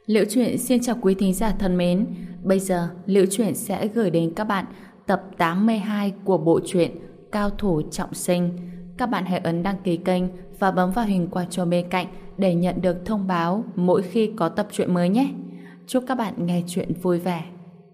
Liễu Chuyện xin chào quý thính giả thân mến. Bây giờ Liễu Chuyện sẽ gửi đến các bạn tập 82 của bộ truyện Cao thủ trọng sinh. Các bạn hãy ấn đăng ký kênh và bấm vào hình quả chuông bên cạnh để nhận được thông báo mỗi khi có tập truyện mới nhé. Chúc các bạn nghe truyện vui vẻ.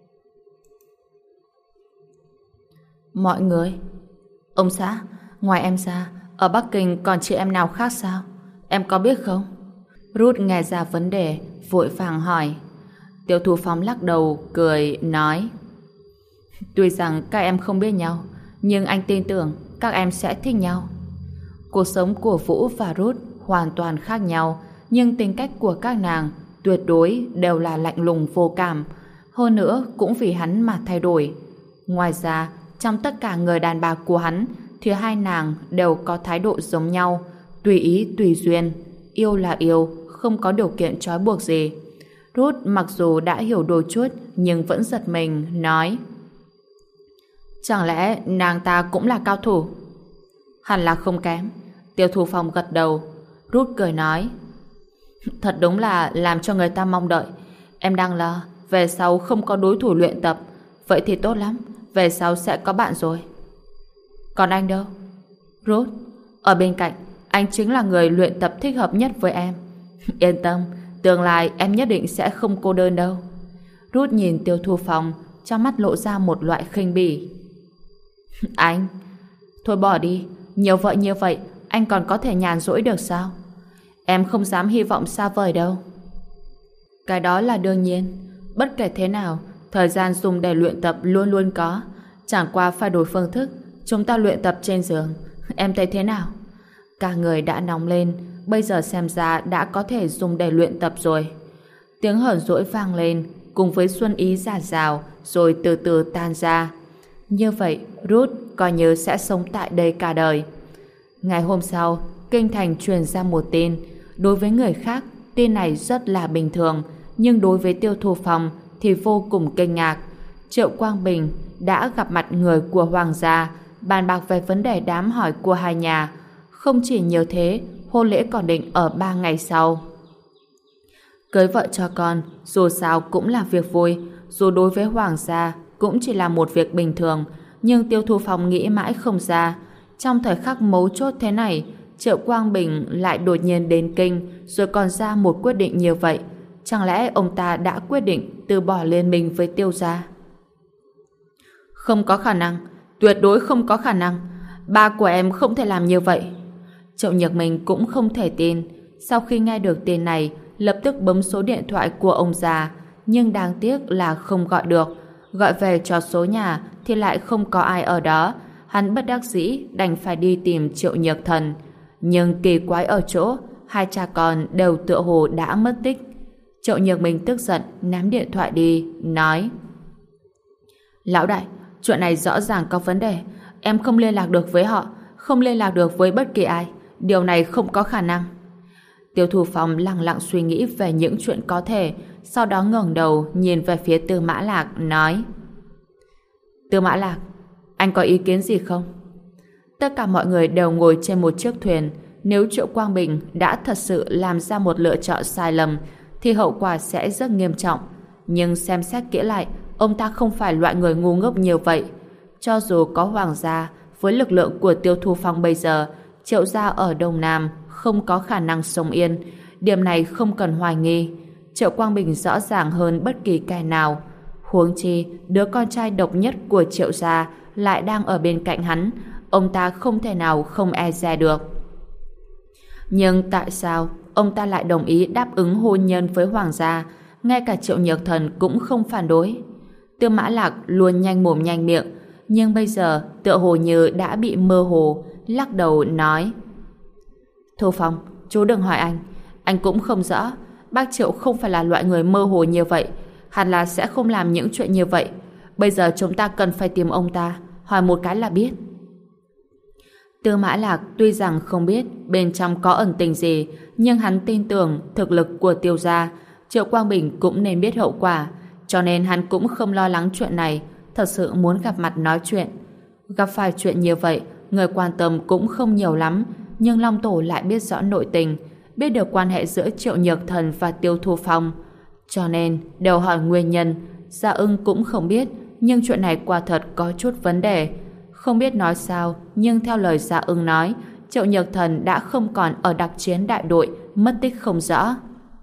Mọi người, ông xã, ngoài em ra, ở Bắc Kinh còn chị em nào khác sao? Em có biết không? Ruth nghe ra vấn đề, vội vàng hỏi. Tiêu Thu Phong lắc đầu, cười, nói: Tuy rằng các em không biết nhau, nhưng anh tin tưởng các em sẽ thích nhau. Cuộc sống của Vũ và Ruth hoàn toàn khác nhau, nhưng tính cách của các nàng tuyệt đối đều là lạnh lùng vô cảm. Hơn nữa cũng vì hắn mà thay đổi. Ngoài ra, trong tất cả người đàn bà của hắn thì hai nàng đều có thái độ giống nhau, tùy ý tùy duyên, yêu là yêu, không có điều kiện trói buộc gì. Ruth mặc dù đã hiểu đôi chút nhưng vẫn giật mình, nói: Chẳng lẽ nàng ta cũng là cao thủ? Hẳn là không kém. Tiêu Thu Phong gật đầu. Ruth cười nói: Thật đúng là làm cho người ta mong đợi. Em đang lo về sau không có đối thủ luyện tập. Vậy thì tốt lắm, về sau sẽ có bạn rồi. Còn anh đâu? Ruth, ở bên cạnh anh chính là người luyện tập thích hợp nhất với em. Yên tâm, tương lai em nhất định sẽ không cô đơn đâu. Ruth nhìn Tiêu Thu Phong, trong mắt lộ ra một loại khinh bỉ. Anh, thôi bỏ đi, nhiều vợ như vậy anh còn có thể nhàn rỗi được sao? Em không dám hy vọng xa vời đâu. Cái đó là đương nhiên. Bất kể thế nào, thời gian dùng để luyện tập luôn luôn có. Chẳng qua phải đổi phương thức. Chúng ta luyện tập trên giường. Em thấy thế nào? Cả người đã nóng lên, bây giờ xem ra đã có thể dùng để luyện tập rồi. Tiếng hờn dỗi vang lên, cùng với xuân ý rả rào, rồi từ từ tan ra. Như vậy, Ruth coi như sẽ sống tại đây cả đời. Ngày hôm sau, kinh thành truyền ra một tin. Đối với người khác, tin này rất là bình thường, nhưng đối với Tiêu Thu Phong thì vô cùng kinh ngạc. Triệu Quang Bình đã gặp mặt người của Hoàng gia, bàn bạc về vấn đề đám hỏi của hai nhà. Không chỉ nhiều thế, hôn lễ còn định ở 3 ngày sau. Cưới vợ cho con, dù sao cũng là việc vui, dù đối với Hoàng gia cũng chỉ là một việc bình thường, nhưng Tiêu Thu Phong nghĩ mãi không ra. Trong thời khắc mấu chốt thế này, Triệu Quang Bình lại đột nhiên đến kinh, rồi còn ra một quyết định như vậy. Chẳng lẽ ông ta đã quyết định từ bỏ liên minh với Tiêu gia? Không có khả năng, tuyệt đối không có khả năng. Ba của em không thể làm như vậy. Triệu Nhược Minh cũng không thể tin. Sau khi nghe được tin này, lập tức bấm số điện thoại của ông già, nhưng đáng tiếc là không gọi được. Gọi về cho số nhà thì lại không có ai ở đó. Hắn bất đắc dĩ đành phải đi tìm Triệu Nhược Thần. Nhưng kỳ quái ở chỗ, hai cha con đều tựa hồ đã mất tích. Triệu Nhược Minh tức giận ném điện thoại đi, nói: Lão đại, chuyện này rõ ràng có vấn đề. Em không liên lạc được với họ, không liên lạc được với bất kỳ ai. Điều này không có khả năng. Tiêu Thu Phong lặng lặng suy nghĩ về những chuyện có thể, sau đó ngẩng đầu nhìn về phía Tư Mã Lạc, nói: Tư Mã Lạc, anh có ý kiến gì không? Tất cả mọi người đều ngồi trên một chiếc thuyền. Nếu Triệu Quang Bình đã thật sự làm ra một lựa chọn sai lầm thì hậu quả sẽ rất nghiêm trọng. Nhưng xem xét kỹ lại, ông ta không phải loại người ngu ngốc như vậy. Cho dù có Hoàng gia, với lực lượng của Tiêu Thu Phong bây giờ, Triệu gia ở Đông Nam không có khả năng sống yên. Điểm này không cần hoài nghi. Triệu Quang Bình rõ ràng hơn bất kỳ kẻ nào. Huống chi, đứa con trai độc nhất của Triệu gia lại đang ở bên cạnh hắn. Ông ta không thể nào không e dè được. Nhưng tại sao ông ta lại đồng ý đáp ứng hôn nhân với Hoàng gia? Ngay cả Triệu Nhược Thần cũng không phản đối. Tư Mã Lạc luôn nhanh mồm nhanh miệng, nhưng bây giờ tựa hồ như đã bị mơ hồ, lắc đầu nói: Thu Phong, chú đừng hỏi anh cũng không rõ. Bác Triệu không phải là loại người mơ hồ như vậy, hẳn là sẽ không làm những chuyện như vậy. Bây giờ chúng ta cần phải tìm ông ta, hỏi một cái là biết. Tư Mã Lạc tuy rằng không biết bên trong có ẩn tình gì, nhưng hắn tin tưởng thực lực của Tiêu gia. Triệu Quang Bình cũng nên biết hậu quả, cho nên hắn cũng không lo lắng chuyện này, thật sự muốn gặp mặt nói chuyện. Gặp phải chuyện như vậy, người quan tâm cũng không nhiều lắm, nhưng Long Tổ lại biết rõ nội tình, biết được quan hệ giữa Triệu Nhược Thần và Tiêu Thu Phong. Cho nên, đều hỏi nguyên nhân, Gia Ưng cũng không biết, nhưng chuyện này quả thật có chút vấn đề. Không biết nói sao, nhưng theo lời Gia Ưng nói, Triệu Nhược Thần đã không còn ở đặc chiến đại đội, mất tích không rõ.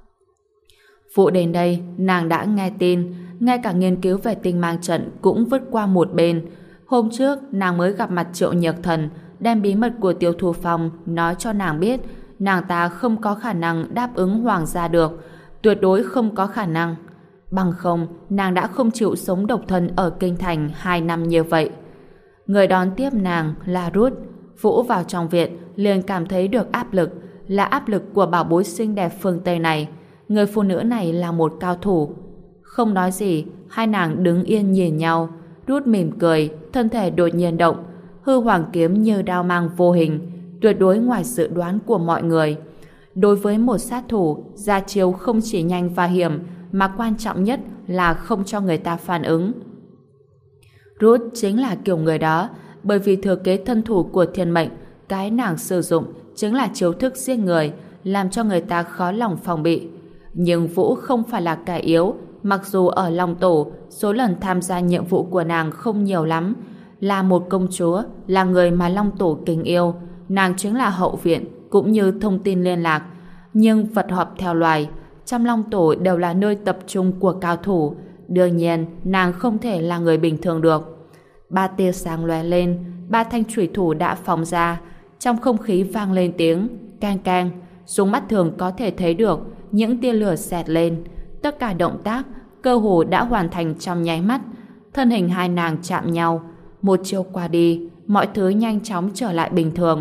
Vụ đến đây, nàng đã nghe tin, ngay cả nghiên cứu về tinh mang trận cũng vứt qua một bên. Hôm trước, nàng mới gặp mặt Triệu Nhược Thần, đem bí mật của Tiêu Thu Phong nói cho nàng biết, nàng ta không có khả năng đáp ứng hoàng gia được, tuyệt đối không có khả năng. Bằng không, nàng đã không chịu sống độc thân ở kinh thành 2 năm như vậy. Người đón tiếp nàng là Ruth. Vũ vào trong viện liền cảm thấy được áp lực, là áp lực của bảo bối xinh đẹp phương Tây này. Người phụ nữ này là một cao thủ. Không nói gì, hai nàng đứng yên nhìn nhau. Ruth mỉm cười, thân thể đột nhiên động, hư hoàng kiếm như đao mang vô hình, tuyệt đối ngoài dự đoán của mọi người. Đối với một sát thủ, ra chiêu không chỉ nhanh và hiểm, mà quan trọng nhất là không cho người ta phản ứng. Ruth chính là kiểu người đó, bởi vì thừa kế thân thủ của thiên mệnh, cái nàng sử dụng chính là chiêu thức giết người, làm cho người ta khó lòng phòng bị. Nhưng Vũ không phải là kẻ yếu, mặc dù ở Long Tổ, số lần tham gia nhiệm vụ của nàng không nhiều lắm. Là một công chúa, là người mà Long Tổ kính yêu, nàng chính là hậu viện, cũng như thông tin liên lạc. Nhưng vật họp theo loài, trong Long Tổ đều là nơi tập trung của cao thủ. Đương nhiên, nàng không thể là người bình thường được. 3 tia sáng lóe lên, 3 thanh chủy thủ đã phóng ra. Trong không khí vang lên tiếng keng keng, dùng mắt thường có thể thấy được những tia lửa xẹt lên. Tất cả động tác cơ hồ đã hoàn thành trong nháy mắt. Thân hình hai nàng chạm nhau, một chiêu qua đi, mọi thứ nhanh chóng trở lại bình thường.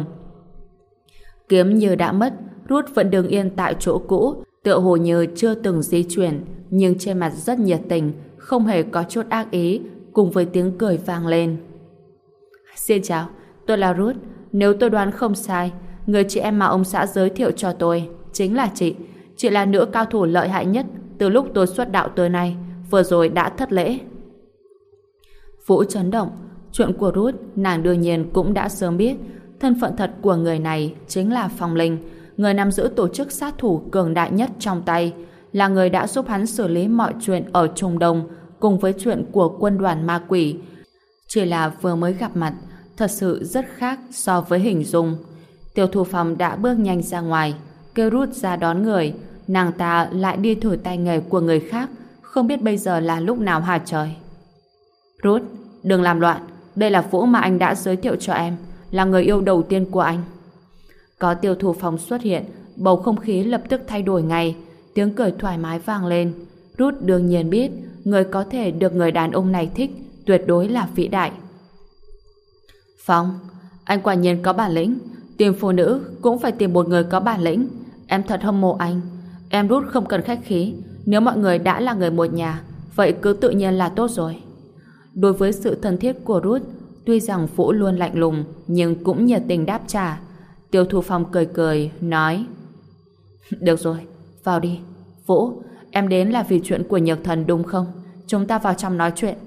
Kiếm như đã mất, Ruth vẫn đứng yên tại chỗ cũ, tựa hồ như chưa từng di chuyển, nhưng trên mặt rất nhiệt tình, không hề có chút ác ý, cùng với tiếng cười vang lên. Xin chào, tôi là Ruth. Nếu tôi đoán không sai, người chị em mà ông xã giới thiệu cho tôi chính là chị. Chị là nữ cao thủ lợi hại nhất từ lúc tôi xuất đạo tới nay, vừa rồi đã thất lễ. Vũ chấn động. Chuyện của Ruth nàng đương nhiên cũng đã sớm biết. Thân phận thật của người này chính là Phong Linh, người nắm giữ tổ chức sát thủ cường đại nhất trong tay, là người đã giúp hắn xử lý mọi chuyện ở Trung Đông cùng với chuyện của quân đoàn ma quỷ. Chỉ là vừa mới gặp mặt, thật sự rất khác so với hình dung. Tiêu Thu Phong đã bước nhanh ra ngoài, kêu Ruth ra đón người. Nàng ta lại đi thử tay nghề của người khác, không biết bây giờ là lúc nào hả trời. Ruth, đừng làm loạn, đây là Vũ mà anh đã giới thiệu cho em, là người yêu đầu tiên của anh. Có Tiêu Thu Phong xuất hiện, bầu không khí lập tức thay đổi ngay, tiếng cười thoải mái vang lên. Ruth đương nhiên biết, người có thể được người đàn ông này thích tuyệt đối là vĩ đại. Phong, anh quả nhiên có bản lĩnh, tìm phụ nữ cũng phải tìm một người có bản lĩnh. Em thật hâm mộ anh. Em Ruth không cần khách khí, nếu mọi người đã là người một nhà, vậy cứ tự nhiên là tốt rồi. Đối với sự thân thiết của Ruth, tuy rằng Vũ luôn lạnh lùng, nhưng cũng nhiệt tình đáp trả. Tiêu Thu Phong cười cười, nói: Được rồi, vào đi. Vũ, em đến là vì chuyện của Nhược Thần đúng không? Chúng ta vào trong nói chuyện.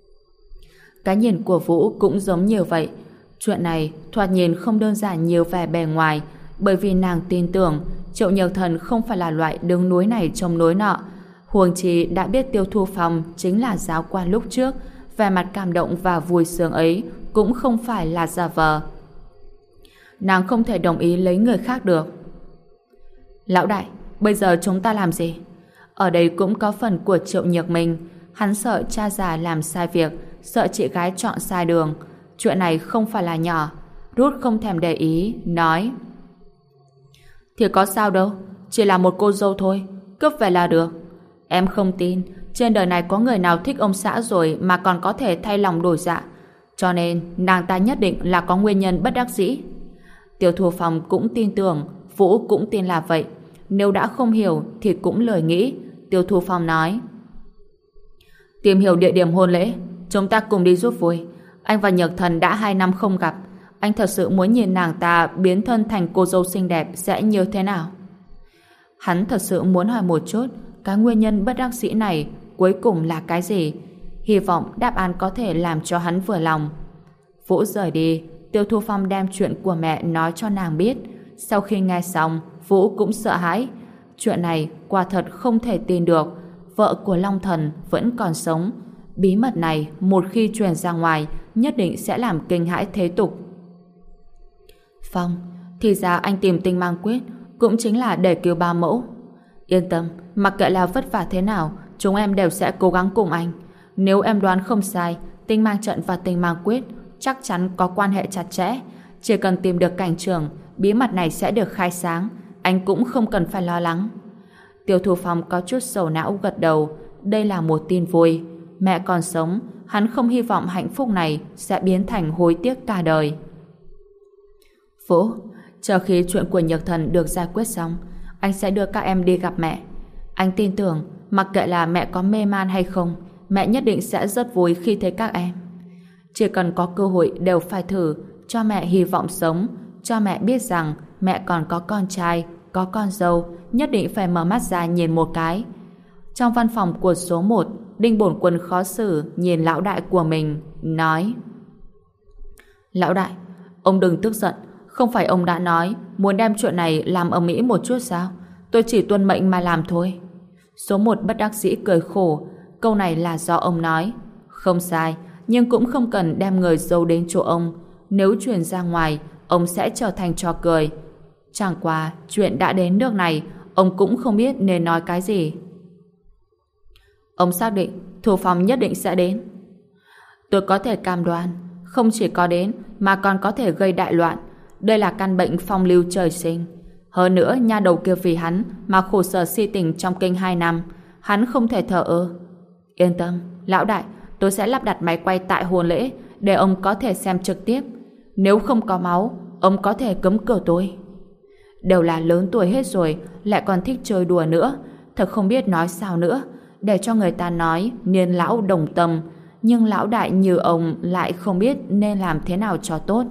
Cái nhìn của Vũ cũng giống như vậy. Chuyện này thoạt nhìn không đơn giản như vẻ bề ngoài, bởi vì nàng tin tưởng Triệu Nhược Thần không phải là loại đứng núi này trông núi nọ. Huống chi đã biết Tiêu Thu Phong chính là giáo quan lúc trước, vẻ mặt cảm động và vui sướng ấy cũng không phải là giả vờ. Nàng không thể đồng ý lấy người khác được. Lão đại, bây giờ chúng ta làm gì? Ở đây cũng có phần của Triệu Nhược Minh. Hắn sợ cha già làm sai việc, sợ chị gái chọn sai đường. Chuyện này không phải là nhỏ. Ruth không thèm để ý, nói: Thì có sao đâu, chỉ là một cô dâu thôi, cướp về là được. Em không tin trên đời này có người nào thích ông xã rồi mà còn có thể thay lòng đổi dạ, cho nên nàng ta nhất định là có nguyên nhân bất đắc dĩ. Tiêu Thu Phong cũng tin tưởng, Vũ cũng tin là vậy. Nếu đã không hiểu thì cũng lười nghĩ. Tiêu Thu Phong nói: Tìm hiểu địa điểm hôn lễ, chúng ta cùng đi giúp vui. Anh và Nhược Thần đã 2 năm không gặp, anh thật sự muốn nhìn nàng ta biến thân thành cô dâu xinh đẹp sẽ như thế nào. Hắn thật sự muốn hỏi một chút cái nguyên nhân bất đắc dĩ này cuối cùng là cái gì. Hy vọng đáp án có thể làm cho hắn vừa lòng. Vũ rời đi, Tiêu Thu Phong đem chuyện của mẹ nói cho nàng biết. Sau khi nghe xong, Vũ cũng sợ hãi. Chuyện này quả thật không thể tin được. vợ của Long Thần vẫn còn sống. Bí mật này một khi truyền ra ngoài nhất định sẽ làm kinh hãi thế tục. Phong, thì ra anh tìm Tinh Mang Quyết cũng chính là để cứu ba mẫu. Yên tâm, mặc kệ là vất vả thế nào, chúng em đều sẽ cố gắng cùng anh. Nếu em đoán không sai, Tinh Mang Trận và Tinh Mang Quyết chắc chắn có quan hệ chặt chẽ. Chỉ cần tìm được cảnh trường, bí mật này sẽ được khai sáng. Anh cũng không cần phải lo lắng. Tiêu Thu Phong có chút sầu não gật đầu. Đây là một tin vui. Mẹ còn sống, hắn không hy vọng hạnh phúc này sẽ biến thành hối tiếc cả đời. Vũ, chờ khi chuyện của Nhược Thần được giải quyết xong, anh sẽ đưa các em đi gặp mẹ. Anh tin tưởng, mặc kệ là mẹ có mê man hay không, mẹ nhất định sẽ rất vui khi thấy các em. Chỉ cần có cơ hội đều phải thử, cho mẹ hy vọng sống, cho mẹ biết rằng mẹ còn có con trai, có con dâu, nhất định phải mở mắt ra nhìn một cái. Trong văn phòng của số 1, Đinh Bổn Quân khó xử nhìn lão đại của mình, nói: Lão đại, ông đừng tức giận, không phải ông đã nói muốn đem chuyện này làm ầm ĩ một chút sao? Tôi chỉ tuân mệnh mà làm thôi. Số 1 bất đắc dĩ cười khổ, câu này là do ông nói. Không sai, nhưng cũng không cần đem người giấu đến chỗ ông. Nếu truyền ra ngoài, ông sẽ trở thành trò cười. Chẳng qua, chuyện đã đến nước này, ông cũng không biết nên nói cái gì. Ông xác định Thu Phong nhất định sẽ đến. Tôi có thể cam đoan, không chỉ có đến mà còn có thể gây đại loạn. Đây là căn bệnh phong lưu trời sinh. Hơn nữa, nha đầu kia vì hắn mà khổ sở si tình trong kinh 2 năm. Hắn không thể thờ ơ. Yên tâm, lão đại, tôi sẽ lắp đặt máy quay tại hôn lễ để ông có thể xem trực tiếp. Nếu không có máu, ông có thể cấm cửa tôi. Đều là lớn tuổi hết rồi, lại còn thích chơi đùa nữa. Thật không biết nói sao nữa. Để cho người ta nói niên lão đồng tâm, nhưng lão đại như ông lại không biết nên làm thế nào cho tốt.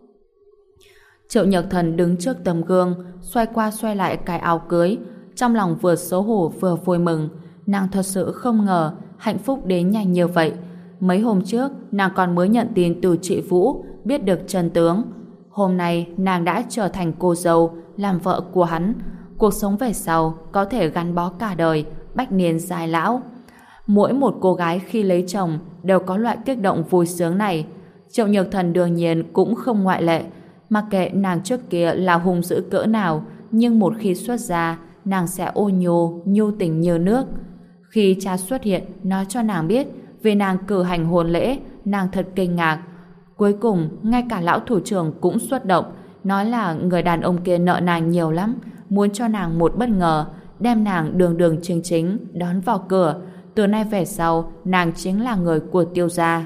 Triệu Nhược Thần đứng trước tấm gương, xoay qua xoay lại cái áo cưới, trong lòng vừa xấu hổ vừa vui mừng. Nàng thật sự không ngờ hạnh phúc đến nhanh như vậy. Mấy hôm trước nàng còn mới nhận tin từ chị Vũ, biết được chân tướng. Hôm nay nàng đã trở thành cô dâu, làm vợ của hắn. Cuộc sống về sau có thể gắn bó cả đời, bách niên dài lão. Mỗi một cô gái khi lấy chồng đều có loại kích động vui sướng này. Triệu Nhược Thần đương nhiên cũng không ngoại lệ. Mặc kệ nàng trước kia là hung dữ cỡ nào, nhưng một khi xuất gia, nàng sẽ ôn nhu, nhu tình như nước. Khi cha xuất hiện, nói cho nàng biết về nàng cử hành hôn lễ, nàng thật kinh ngạc. Cuối cùng, ngay cả lão thủ trưởng cũng xuất động, nói là người đàn ông kia nợ nàng nhiều lắm, muốn cho nàng một bất ngờ, đem nàng đường đường chính chính đón vào cửa. Từ nay về sau, nàng chính là người của Tiêu gia.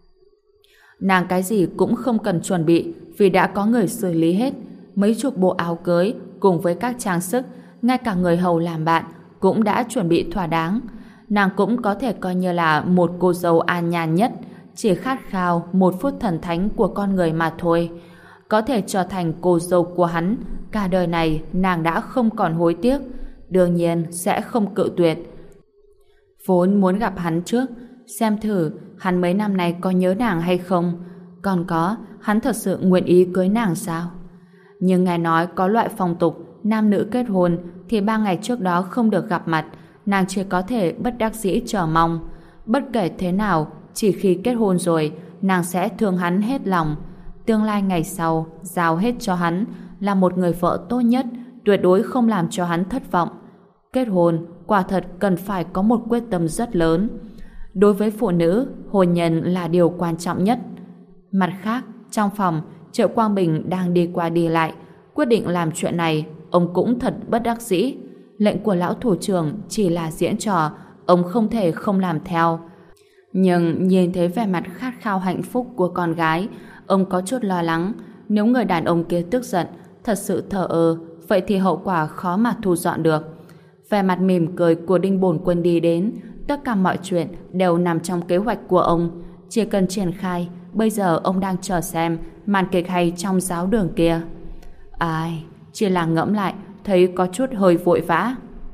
Nàng cái gì cũng không cần chuẩn bị, vì đã có người xử lý hết. Mấy chục bộ áo cưới cùng với các trang sức, ngay cả người hầu làm bạn cũng đã chuẩn bị thỏa đáng. Nàng cũng có thể coi như là một cô dâu an nhàn nhất, chỉ khát khao một phút thần thánh của con người mà thôi. Có thể trở thành cô dâu của hắn, cả đời này nàng đã không còn hối tiếc, đương nhiên sẽ không cự tuyệt. Vốn muốn gặp hắn trước, xem thử hắn mấy năm nay có nhớ nàng hay không, còn có hắn thật sự nguyện ý cưới nàng sao. Nhưng nghe nói có loại phong tục nam nữ kết hôn thì 3 ngày trước đó không được gặp mặt, nàng chỉ có thể bất đắc dĩ chờ mong. Bất kể thế nào, chỉ khi kết hôn rồi, nàng sẽ thương hắn hết lòng. Tương lai ngày sau giao hết cho hắn, là một người vợ tốt nhất, tuyệt đối không làm cho hắn thất vọng. Kết hôn quả thật cần phải có một quyết tâm rất lớn. Đối với phụ nữ, hôn nhân là điều quan trọng nhất. Mặt khác, trong phòng, Triệu Quang Bình đang đi qua đi lại, quyết định làm chuyện này, ông cũng thật bất đắc dĩ. Lệnh của lão thủ trưởng chỉ là diễn trò, ông không thể không làm theo. Nhưng nhìn thấy vẻ mặt khát khao hạnh phúc của con gái, ông có chút lo lắng. Nếu người đàn ông kia tức giận, thật sự thờ ơ, vậy thì hậu quả khó mà thu dọn được. Vẻ mặt mỉm cười của Đinh Bổn Quân đi đến, tất cả mọi chuyện đều nằm trong kế hoạch của ông, chỉ cần triển khai. Bây giờ ông đang chờ xem màn kịch hay trong giáo đường kia. Ai, chỉ là ngẫm lại thấy có chút hơi vội vã.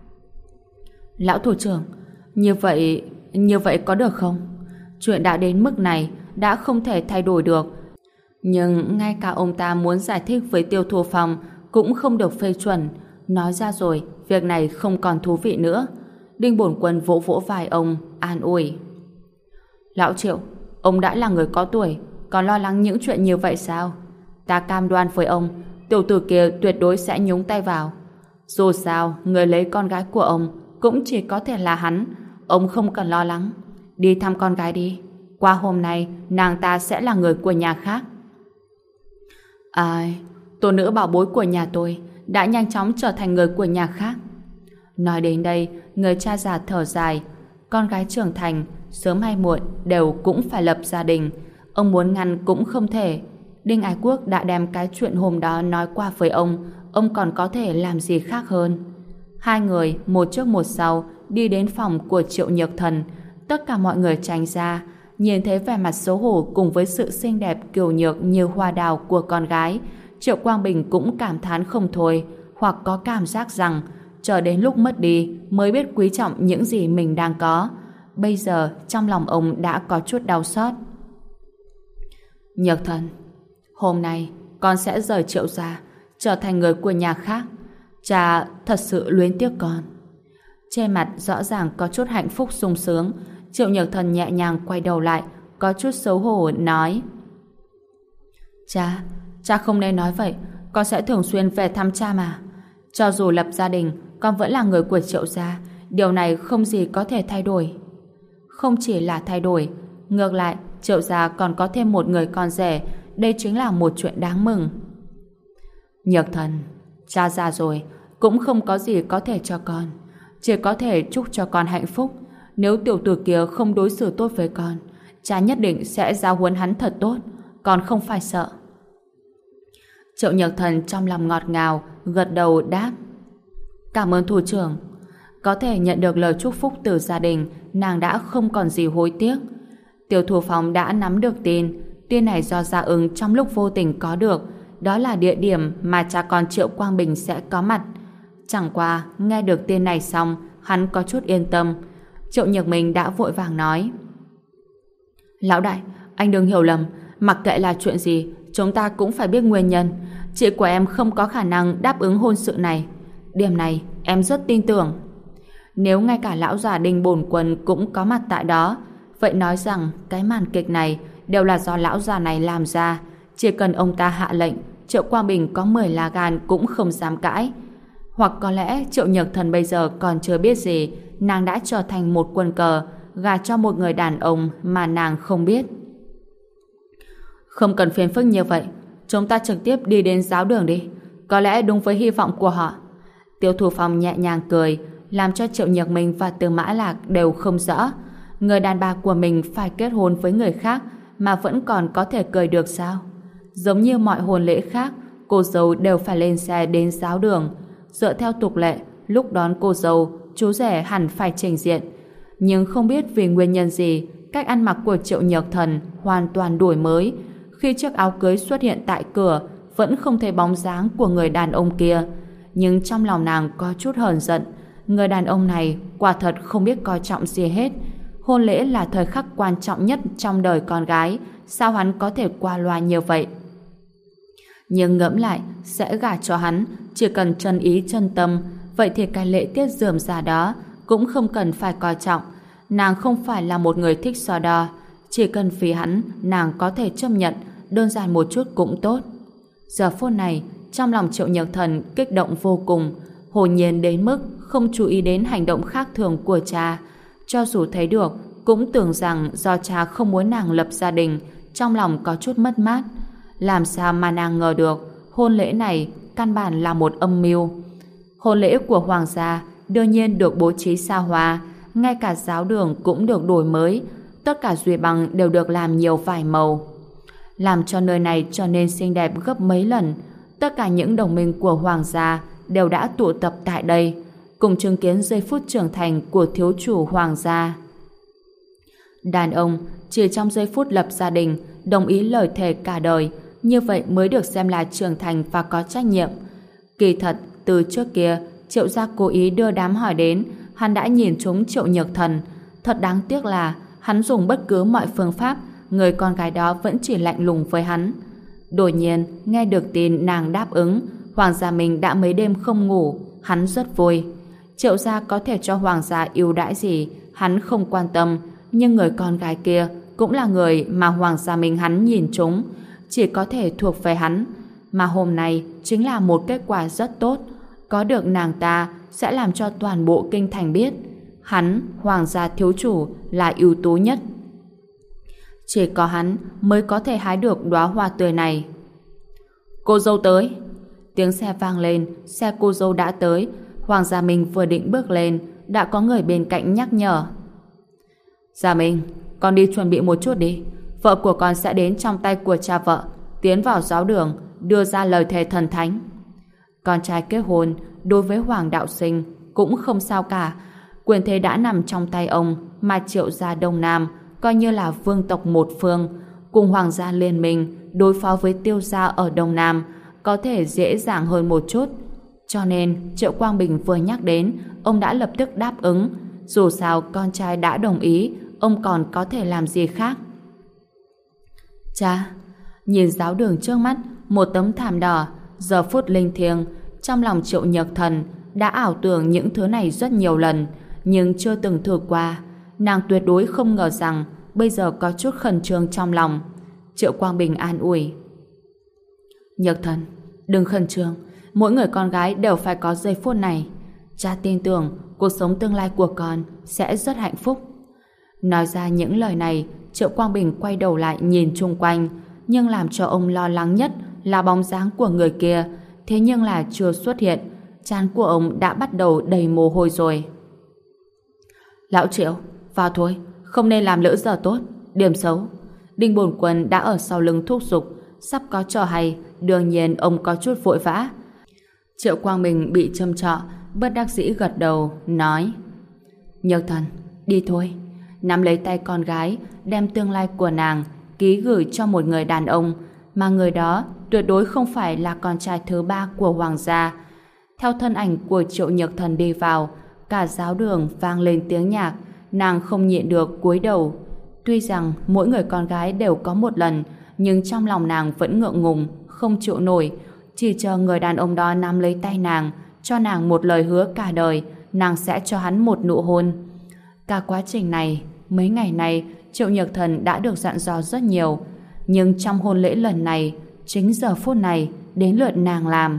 Lão thủ trưởng, như vậy có được không? Chuyện đã đến mức này, đã không thể thay đổi được. Nhưng ngay cả ông ta muốn giải thích với Tiêu Thu Phong cũng không được phê chuẩn. Nói ra rồi, việc này không còn thú vị nữa. Đinh Bổn Quân vỗ vỗ vai ông, an ủi. Lão Triệu, ông đã là người có tuổi, còn lo lắng những chuyện như vậy sao? Ta cam đoan với ông, tiểu tử kia tuyệt đối sẽ nhúng tay vào. Dù sao, người lấy con gái của ông cũng chỉ có thể là hắn. Ông không cần lo lắng. Đi thăm con gái đi. Qua hôm nay, nàng ta sẽ là người của nhà khác. Ai, tổ nữ bảo bối của nhà tôi đã nhanh chóng trở thành người của nhà khác. Nói đến đây, người cha già thở dài. Con gái trưởng thành, sớm hay muộn đều cũng phải lập gia đình. Ông muốn ngăn cũng không thể. Đinh Ái Quốc đã đem cái chuyện hôm đó nói qua với ông còn có thể làm gì khác hơn. Hai người, một trước một sau, đi đến phòng của Triệu Nhược Thần. Tất cả mọi người tránh ra, nhìn thấy vẻ mặt xấu hổ cùng với sự xinh đẹp kiều nhược như hoa đào của con gái. Triệu Quang Bình cũng cảm thán không thôi, hoặc có cảm giác rằng chờ đến lúc mất đi mới biết quý trọng những gì mình đang có. Bây giờ trong lòng ông đã có chút đau xót. Nhược Thần, hôm nay con sẽ rời Triệu gia, trở thành người của nhà khác. Cha thật sự luyến tiếc con. Trên mặt rõ ràng có chút hạnh phúc sung sướng. Triệu Nhược Thần nhẹ nhàng quay đầu lại, có chút xấu hổ nói: Cha không nên nói vậy. Con sẽ thường xuyên về thăm cha mà. Cho dù lập gia đình, con vẫn là người của Triệu gia. Điều này không gì có thể thay đổi. Không chỉ là thay đổi, ngược lại Triệu gia còn có thêm một người con rể. Đây chính là một chuyện đáng mừng. Nhược Thần, cha già rồi, cũng không có gì có thể cho con. Chỉ có thể chúc cho con hạnh phúc. Nếu tiểu tử kia không đối xử tốt với con, cha nhất định sẽ giáo huấn hắn thật tốt. Con không phải sợ. Triệu Nhược Thần trong lòng ngọt ngào, gật đầu đáp: Cảm ơn thủ trưởng. Có thể nhận được lời chúc phúc từ gia đình, nàng đã không còn gì hối tiếc. Tiểu thủ phòng đã nắm được tin này do Gia Ứng trong lúc vô tình có được. Đó là địa điểm mà cha con Triệu Quang Bình sẽ có mặt. Chẳng qua nghe được tin này xong, hắn có chút yên tâm. Triệu Nhược Minh đã vội vàng nói: Lão đại, anh đừng hiểu lầm, mặc kệ là chuyện gì, chúng ta cũng phải biết nguyên nhân. Chị của em không có khả năng đáp ứng hôn sự này. Điểm này em rất tin tưởng. Nếu ngay cả lão già Đinh Bổn Quân cũng có mặt tại đó, vậy nói rằng cái màn kịch này đều là do lão già này làm ra. Chỉ cần ông ta hạ lệnh, Triệu Quang Bình có 10 lá gan cũng không dám cãi. Hoặc có lẽ Triệu Nhược Thần bây giờ còn chưa biết gì, nàng đã trở thành một quân cờ, gả cho một người đàn ông mà nàng không biết. Không cần phiền phức như vậy, chúng ta trực tiếp đi đến giáo đường đi. Có lẽ đúng với hy vọng của họ. Tiêu Thủ Phong nhẹ nhàng cười, làm cho Triệu Nhược Minh và Từ Mã Lạc đều không rõ. Người đàn bà của mình phải kết hôn với người khác mà vẫn còn có thể cười được sao? Giống như mọi hôn lễ khác, cô dâu đều phải lên xe đến giáo đường. Dựa theo tục lệ, lúc đón cô dâu, chú rể hẳn phải trình diện. Nhưng không biết vì nguyên nhân gì, cách ăn mặc của Triệu Nhược Thần hoàn toàn đổi mới. Khi chiếc áo cưới xuất hiện tại cửa, vẫn không thấy bóng dáng của người đàn ông kia. Nhưng trong lòng nàng có chút hờn giận. Người đàn ông này quả thật không biết coi trọng gì hết. Hôn lễ là thời khắc quan trọng nhất trong đời con gái, sao hắn có thể qua loa như vậy? Nhưng ngẫm lại, sẽ gả cho hắn, chỉ cần chân ý chân tâm, vậy thì cái lễ tiết rườm rà đó cũng không cần phải coi trọng. Nàng không phải là một người thích so đo, chỉ cần vì hắn, nàng có thể chấp nhận, đơn giản một chút cũng tốt. Giờ phút này, trong lòng Triệu Nhược Thần kích động vô cùng, hồn nhiên đến mức không chú ý đến hành động khác thường của cha. Cho dù thấy được, cũng tưởng rằng do cha không muốn nàng lập gia đình, trong lòng có chút mất mát. Làm sao mà nàng ngờ được, hôn lễ này căn bản là một âm mưu. Hôn lễ của hoàng gia đương nhiên được bố trí xa hoa, ngay cả giáo đường cũng được đổi mới, tất cả duy bằng đều được làm nhiều vải màu, làm cho nơi này trở nên xinh đẹp gấp mấy lần. Tất cả những đồng minh của hoàng gia đều đã tụ tập tại đây, cùng chứng kiến giây phút trưởng thành của thiếu chủ hoàng gia. Đàn ông chỉ trong giây phút lập gia đình đồng ý lời thề cả đời, như vậy mới được xem là trưởng thành và có trách nhiệm. Kỳ thật, từ trước kia Triệu gia cố ý đưa đám hỏi đến, hắn đã nhìn trúng Triệu Nhược Thần. Thật đáng tiếc là hắn dùng bất cứ mọi phương pháp, người con gái đó vẫn chỉ lạnh lùng với hắn. Đột nhiên nghe được tin nàng đáp ứng, hoàng gia mình đã mấy đêm không ngủ, hắn rất vui. Triệu gia có thể cho Hoàng gia ưu đãi gì, hắn không quan tâm, nhưng người con gái kia cũng là người mà Hoàng gia mình hắn nhìn trúng, chỉ có thể thuộc về hắn. Mà hôm nay chính là một kết quả rất tốt, có được nàng ta sẽ làm cho toàn bộ kinh thành biết hắn, Hoàng gia thiếu chủ, là ưu tú nhất. Chỉ có hắn mới có thể hái được đóa hoa tươi này. Cô dâu tới. Tiếng xe vang lên, xe cô dâu đã tới. Hoàng Gia Minh vừa định bước lên, đã có người bên cạnh nhắc nhở. Gia Minh, con đi chuẩn bị một chút đi. Vợ của con sẽ đến trong tay của cha vợ, tiến vào giáo đường, đưa ra lời thề thần thánh. Con trai kết hôn, đối với Hoàng đạo sinh cũng không sao cả. Quyền thế đã nằm trong tay ông, mà Triệu gia Đông Nam coi như là vương tộc một phương, cùng Hoàng gia liên minh đối phó với Tiêu gia ở Đông Nam có thể dễ dàng hơn một chút. Cho nên Triệu Quang Bình vừa nhắc đến, ông đã lập tức đáp ứng. Dù sao con trai đã đồng ý, ông còn có thể làm gì khác. Cha, nhìn giáo đường trước mắt, một tấm thảm đỏ, giờ phút linh thiêng, trong lòng Triệu Nhược Thần đã ảo tưởng những thứ này rất nhiều lần, nhưng chưa từng thử qua. Nàng tuyệt đối không ngờ rằng bây giờ có chút khẩn trương trong lòng. Triệu Quang Bình an ủi. Nhược Thần, đừng khẩn trương, mỗi người con gái đều phải có giây phút này. Cha tin tưởng cuộc sống tương lai của con sẽ rất hạnh phúc. Nói ra những lời này, Triệu Quang Bình quay đầu lại nhìn chung quanh, nhưng làm cho ông lo lắng nhất là bóng dáng của người kia, thế nhưng là chưa xuất hiện. Trán của ông đã bắt đầu đầy mồ hôi rồi. Lão Triệu, vào thôi, không nên làm lỡ giờ tốt, điểm xấu. Đinh Bổn Quân đã ở sau lưng thúc giục, sắp có trò hay, đương nhiên ông có chút vội vã. Triệu Quang Bình bị châm trọ, bất đắc dĩ gật đầu, nói: Nhược Thần, đi thôi. Nắm lấy tay con gái, đem tương lai của nàng ký gửi cho một người đàn ông, mà người đó tuyệt đối không phải là con trai thứ ba của Hoàng gia. Theo thân ảnh của Triệu Nhược Thần đi vào, cả giáo đường vang lên tiếng nhạc, nàng không nhịn được cúi đầu. Tuy rằng mỗi người con gái đều có một lần, nhưng trong lòng nàng vẫn ngượng ngùng, không chịu nổi, chỉ chờ người đàn ông đó nắm lấy tay nàng, cho nàng một lời hứa cả đời, nàng sẽ cho hắn một nụ hôn. Cả quá trình này, mấy ngày này, Triệu Nhược Thần đã được dặn dò rất nhiều, nhưng trong hôn lễ lần này, chính giờ phút này, đến lượt nàng làm.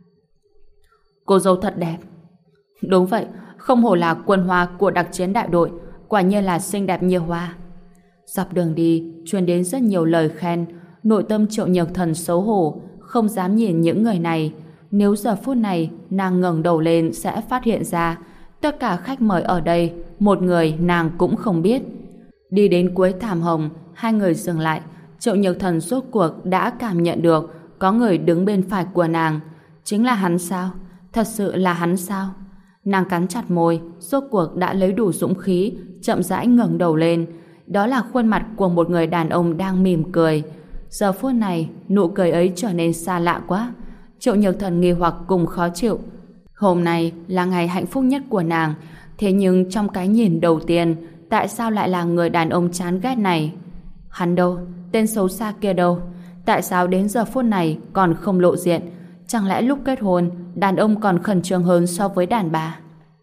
Cô dâu thật đẹp. Đúng vậy, không hổ là quân hoa của đặc chiến đại đội, quả nhiên là xinh đẹp như hoa. Dọc đường đi, truyền đến rất nhiều lời khen, nội tâm Triệu Nhược Thần xấu hổ, không dám nhìn những người này. Nếu giờ phút này nàng ngẩng đầu lên sẽ phát hiện ra tất cả khách mời ở đây, một người nàng cũng không biết. Đi đến cuối thảm hồng, hai người dừng lại. Triệu Nhược Thần rốt cuộc đã cảm nhận được có người đứng bên phải của nàng. Chính là hắn sao? Thật sự là hắn sao? Nàng cắn chặt môi, rốt cuộc đã lấy đủ dũng khí, chậm rãi ngẩng đầu lên. Đó là khuôn mặt của một người đàn ông đang mỉm cười. Giờ phút này, nụ cười ấy trở nên xa lạ quá. Triệu Nhược Thần nghi hoặc cùng khó chịu. Hôm nay là ngày hạnh phúc nhất của nàng, thế nhưng trong cái nhìn đầu tiên, tại sao lại là người đàn ông chán ghét này? Hắn đâu? Tên xấu xa kia đâu? Tại sao đến giờ phút này còn không lộ diện? Chẳng lẽ lúc kết hôn, đàn ông còn khẩn trương hơn so với đàn bà?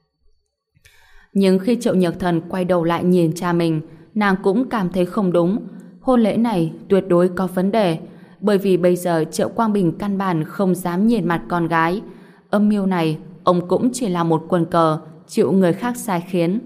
Nhưng khi Triệu Nhược Thần quay đầu lại nhìn cha mình, nàng cũng cảm thấy không đúng. Hôn lễ này tuyệt đối có vấn đề, bởi vì bây giờ Triệu Quang Bình căn bản không dám nhìn mặt con gái. Âm mưu này, ông cũng chỉ là một quân cờ, chịu người khác sai khiến.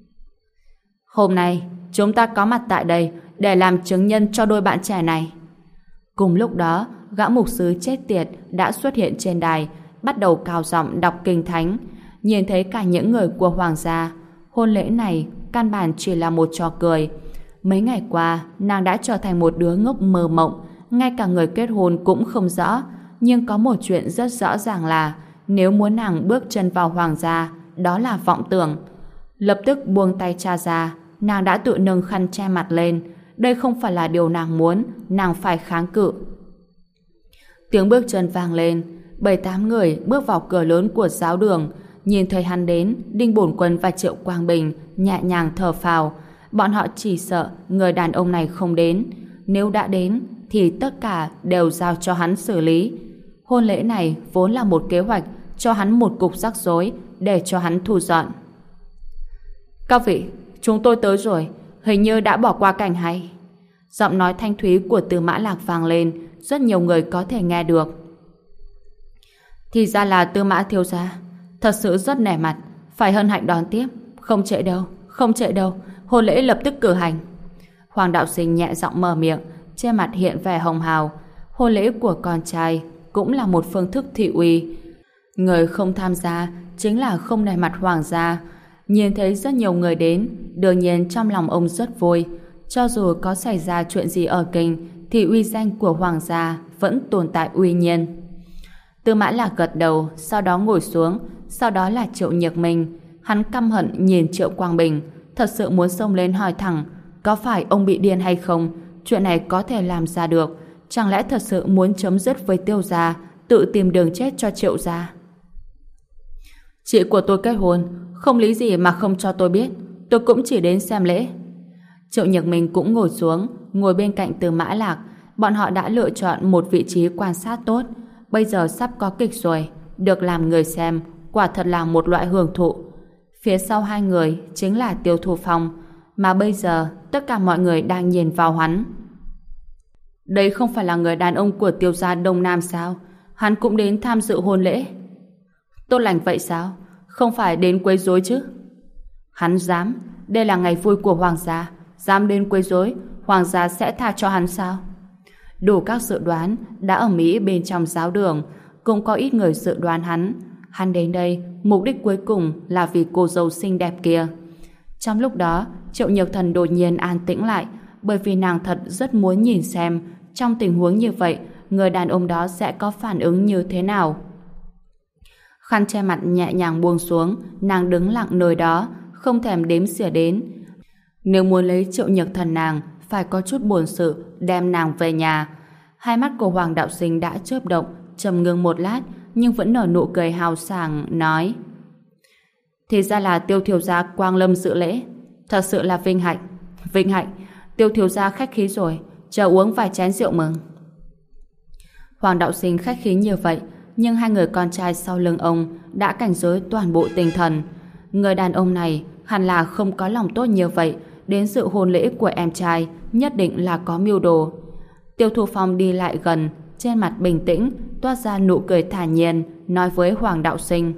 Hôm nay, chúng ta có mặt tại đây để làm chứng nhân cho đôi bạn trẻ này. Cùng lúc đó, gã mục sứ chết tiệt đã xuất hiện trên đài, bắt đầu cao giọng đọc kinh thánh. Nhìn thấy cả những người của Hoàng gia, hôn lễ này căn bản chỉ là một trò cười. Mấy ngày qua, nàng đã trở thành một đứa ngốc mơ mộng, ngay cả người kết hôn cũng không rõ. Nhưng có một chuyện rất rõ ràng là nếu muốn nàng bước chân vào Hoàng gia, đó là vọng tưởng. Lập tức buông tay cha ra, nàng đã tự nâng khăn che mặt lên. Đây không phải là điều nàng muốn, nàng phải kháng cự. Tiếng bước chân vang lên, 7-8 người bước vào cửa lớn của giáo đường. Nhìn thấy hắn đến, Đinh Bổn Quân và Triệu Quang Bình nhẹ nhàng thở phào. Bọn họ chỉ sợ người đàn ông này không đến. Nếu đã đến, thì tất cả đều giao cho hắn xử lý. Hôn lễ này vốn là một kế hoạch cho hắn một cục rắc rối, để cho hắn thu dọn. Các vị, chúng tôi tới rồi, hình như đã bỏ qua cảnh hay. Giọng nói thanh thúy của Tư Mã Lạc vang lên, rất nhiều người có thể nghe được. Thì ra là Tư Mã thiếu gia, thật sự rất nể mặt, phải hân hạnh đón tiếp. Không trễ đâu, không trễ đâu, hôn lễ lập tức cử hành. Hoàng đạo sinh nhẹ giọng mở miệng, trên mặt hiện vẻ hồng hào. Hôn lễ của con trai cũng là một phương thức thị uy. Người không tham gia chính là không nể mặt hoàng gia. Nhìn thấy rất nhiều người đến, đương nhiên trong lòng ông rất vui. Cho dù có xảy ra chuyện gì ở kinh, thì uy danh của hoàng gia vẫn tồn tại uy nhiên. Tư Mã Lạc gật đầu, sau đó ngồi xuống, sau đó là Triệu Nhược Minh. Hắn căm hận nhìn Triệu Quang Bình, thật sự muốn xông lên hỏi thẳng, có phải ông bị điên hay không? Chuyện này có thể làm ra được, chẳng lẽ thật sự muốn chấm dứt với Tiêu gia, tự tìm đường chết cho Triệu gia? Chị của tôi kết hôn, không lý gì mà không cho tôi biết, tôi cũng chỉ đến xem lễ. Triệu Nhược Minh cũng ngồi xuống, ngồi bên cạnh Tư Mã Lạc. Bọn họ đã lựa chọn một vị trí quan sát tốt, bây giờ sắp có kịch rồi, được làm người xem, quả thật là một loại hưởng thụ. Phía sau hai người chính là Tiêu Thu Phong, mà bây giờ tất cả mọi người đang nhìn vào hắn. Đây không phải là người đàn ông của Tiêu gia Đông Nam sao? Hắn cũng đến tham dự hôn lễ. Tốt lành vậy sao? Không phải đến quấy rối chứ? Hắn dám, đây là ngày vui của hoàng gia, dám đến quấy rối, hoàng gia sẽ tha cho hắn sao? Đủ các dự đoán đã ầm ĩ bên trong giáo đường, cũng có ít người dự đoán hắn đến đây mục đích cuối cùng là vì cô dâu xinh đẹp kia. Trong lúc đó, Triệu Nhược Thần đột nhiên an tĩnh lại, bởi vì nàng thật rất muốn nhìn xem trong tình huống như vậy người đàn ông đó sẽ có phản ứng như thế nào. Khăn che mặt nhẹ nhàng buông xuống, nàng đứng lặng nơi đó, không thèm đếm xỉa đến. Nếu muốn lấy Triệu Nhược Thần, nàng phải có chút buồn sự đem nàng về nhà. Hai mắt của Hoàng đạo sinh đã chớp động, trầm ngưng một lát, nhưng vẫn nở nụ cười hào sảng, nói: thì ra là Tiêu thiếu gia quang lâm dự lễ, thật sự là vinh hạnh. Vinh hạnh, Tiêu thiếu gia khách khí rồi, chờ uống vài chén rượu mừng. Hoàng đạo sinh khách khí như vậy, nhưng hai người con trai sau lưng ông đã cảnh giới toàn bộ tinh thần. Người đàn ông này hẳn là không có lòng tốt như vậy, đến dự hôn lễ của em trai nhất định là có mưu đồ. Tiêu Thu Phong đi lại gần, trên mặt bình tĩnh, toát ra nụ cười thản nhiên, nói với Hoàng đạo sinh: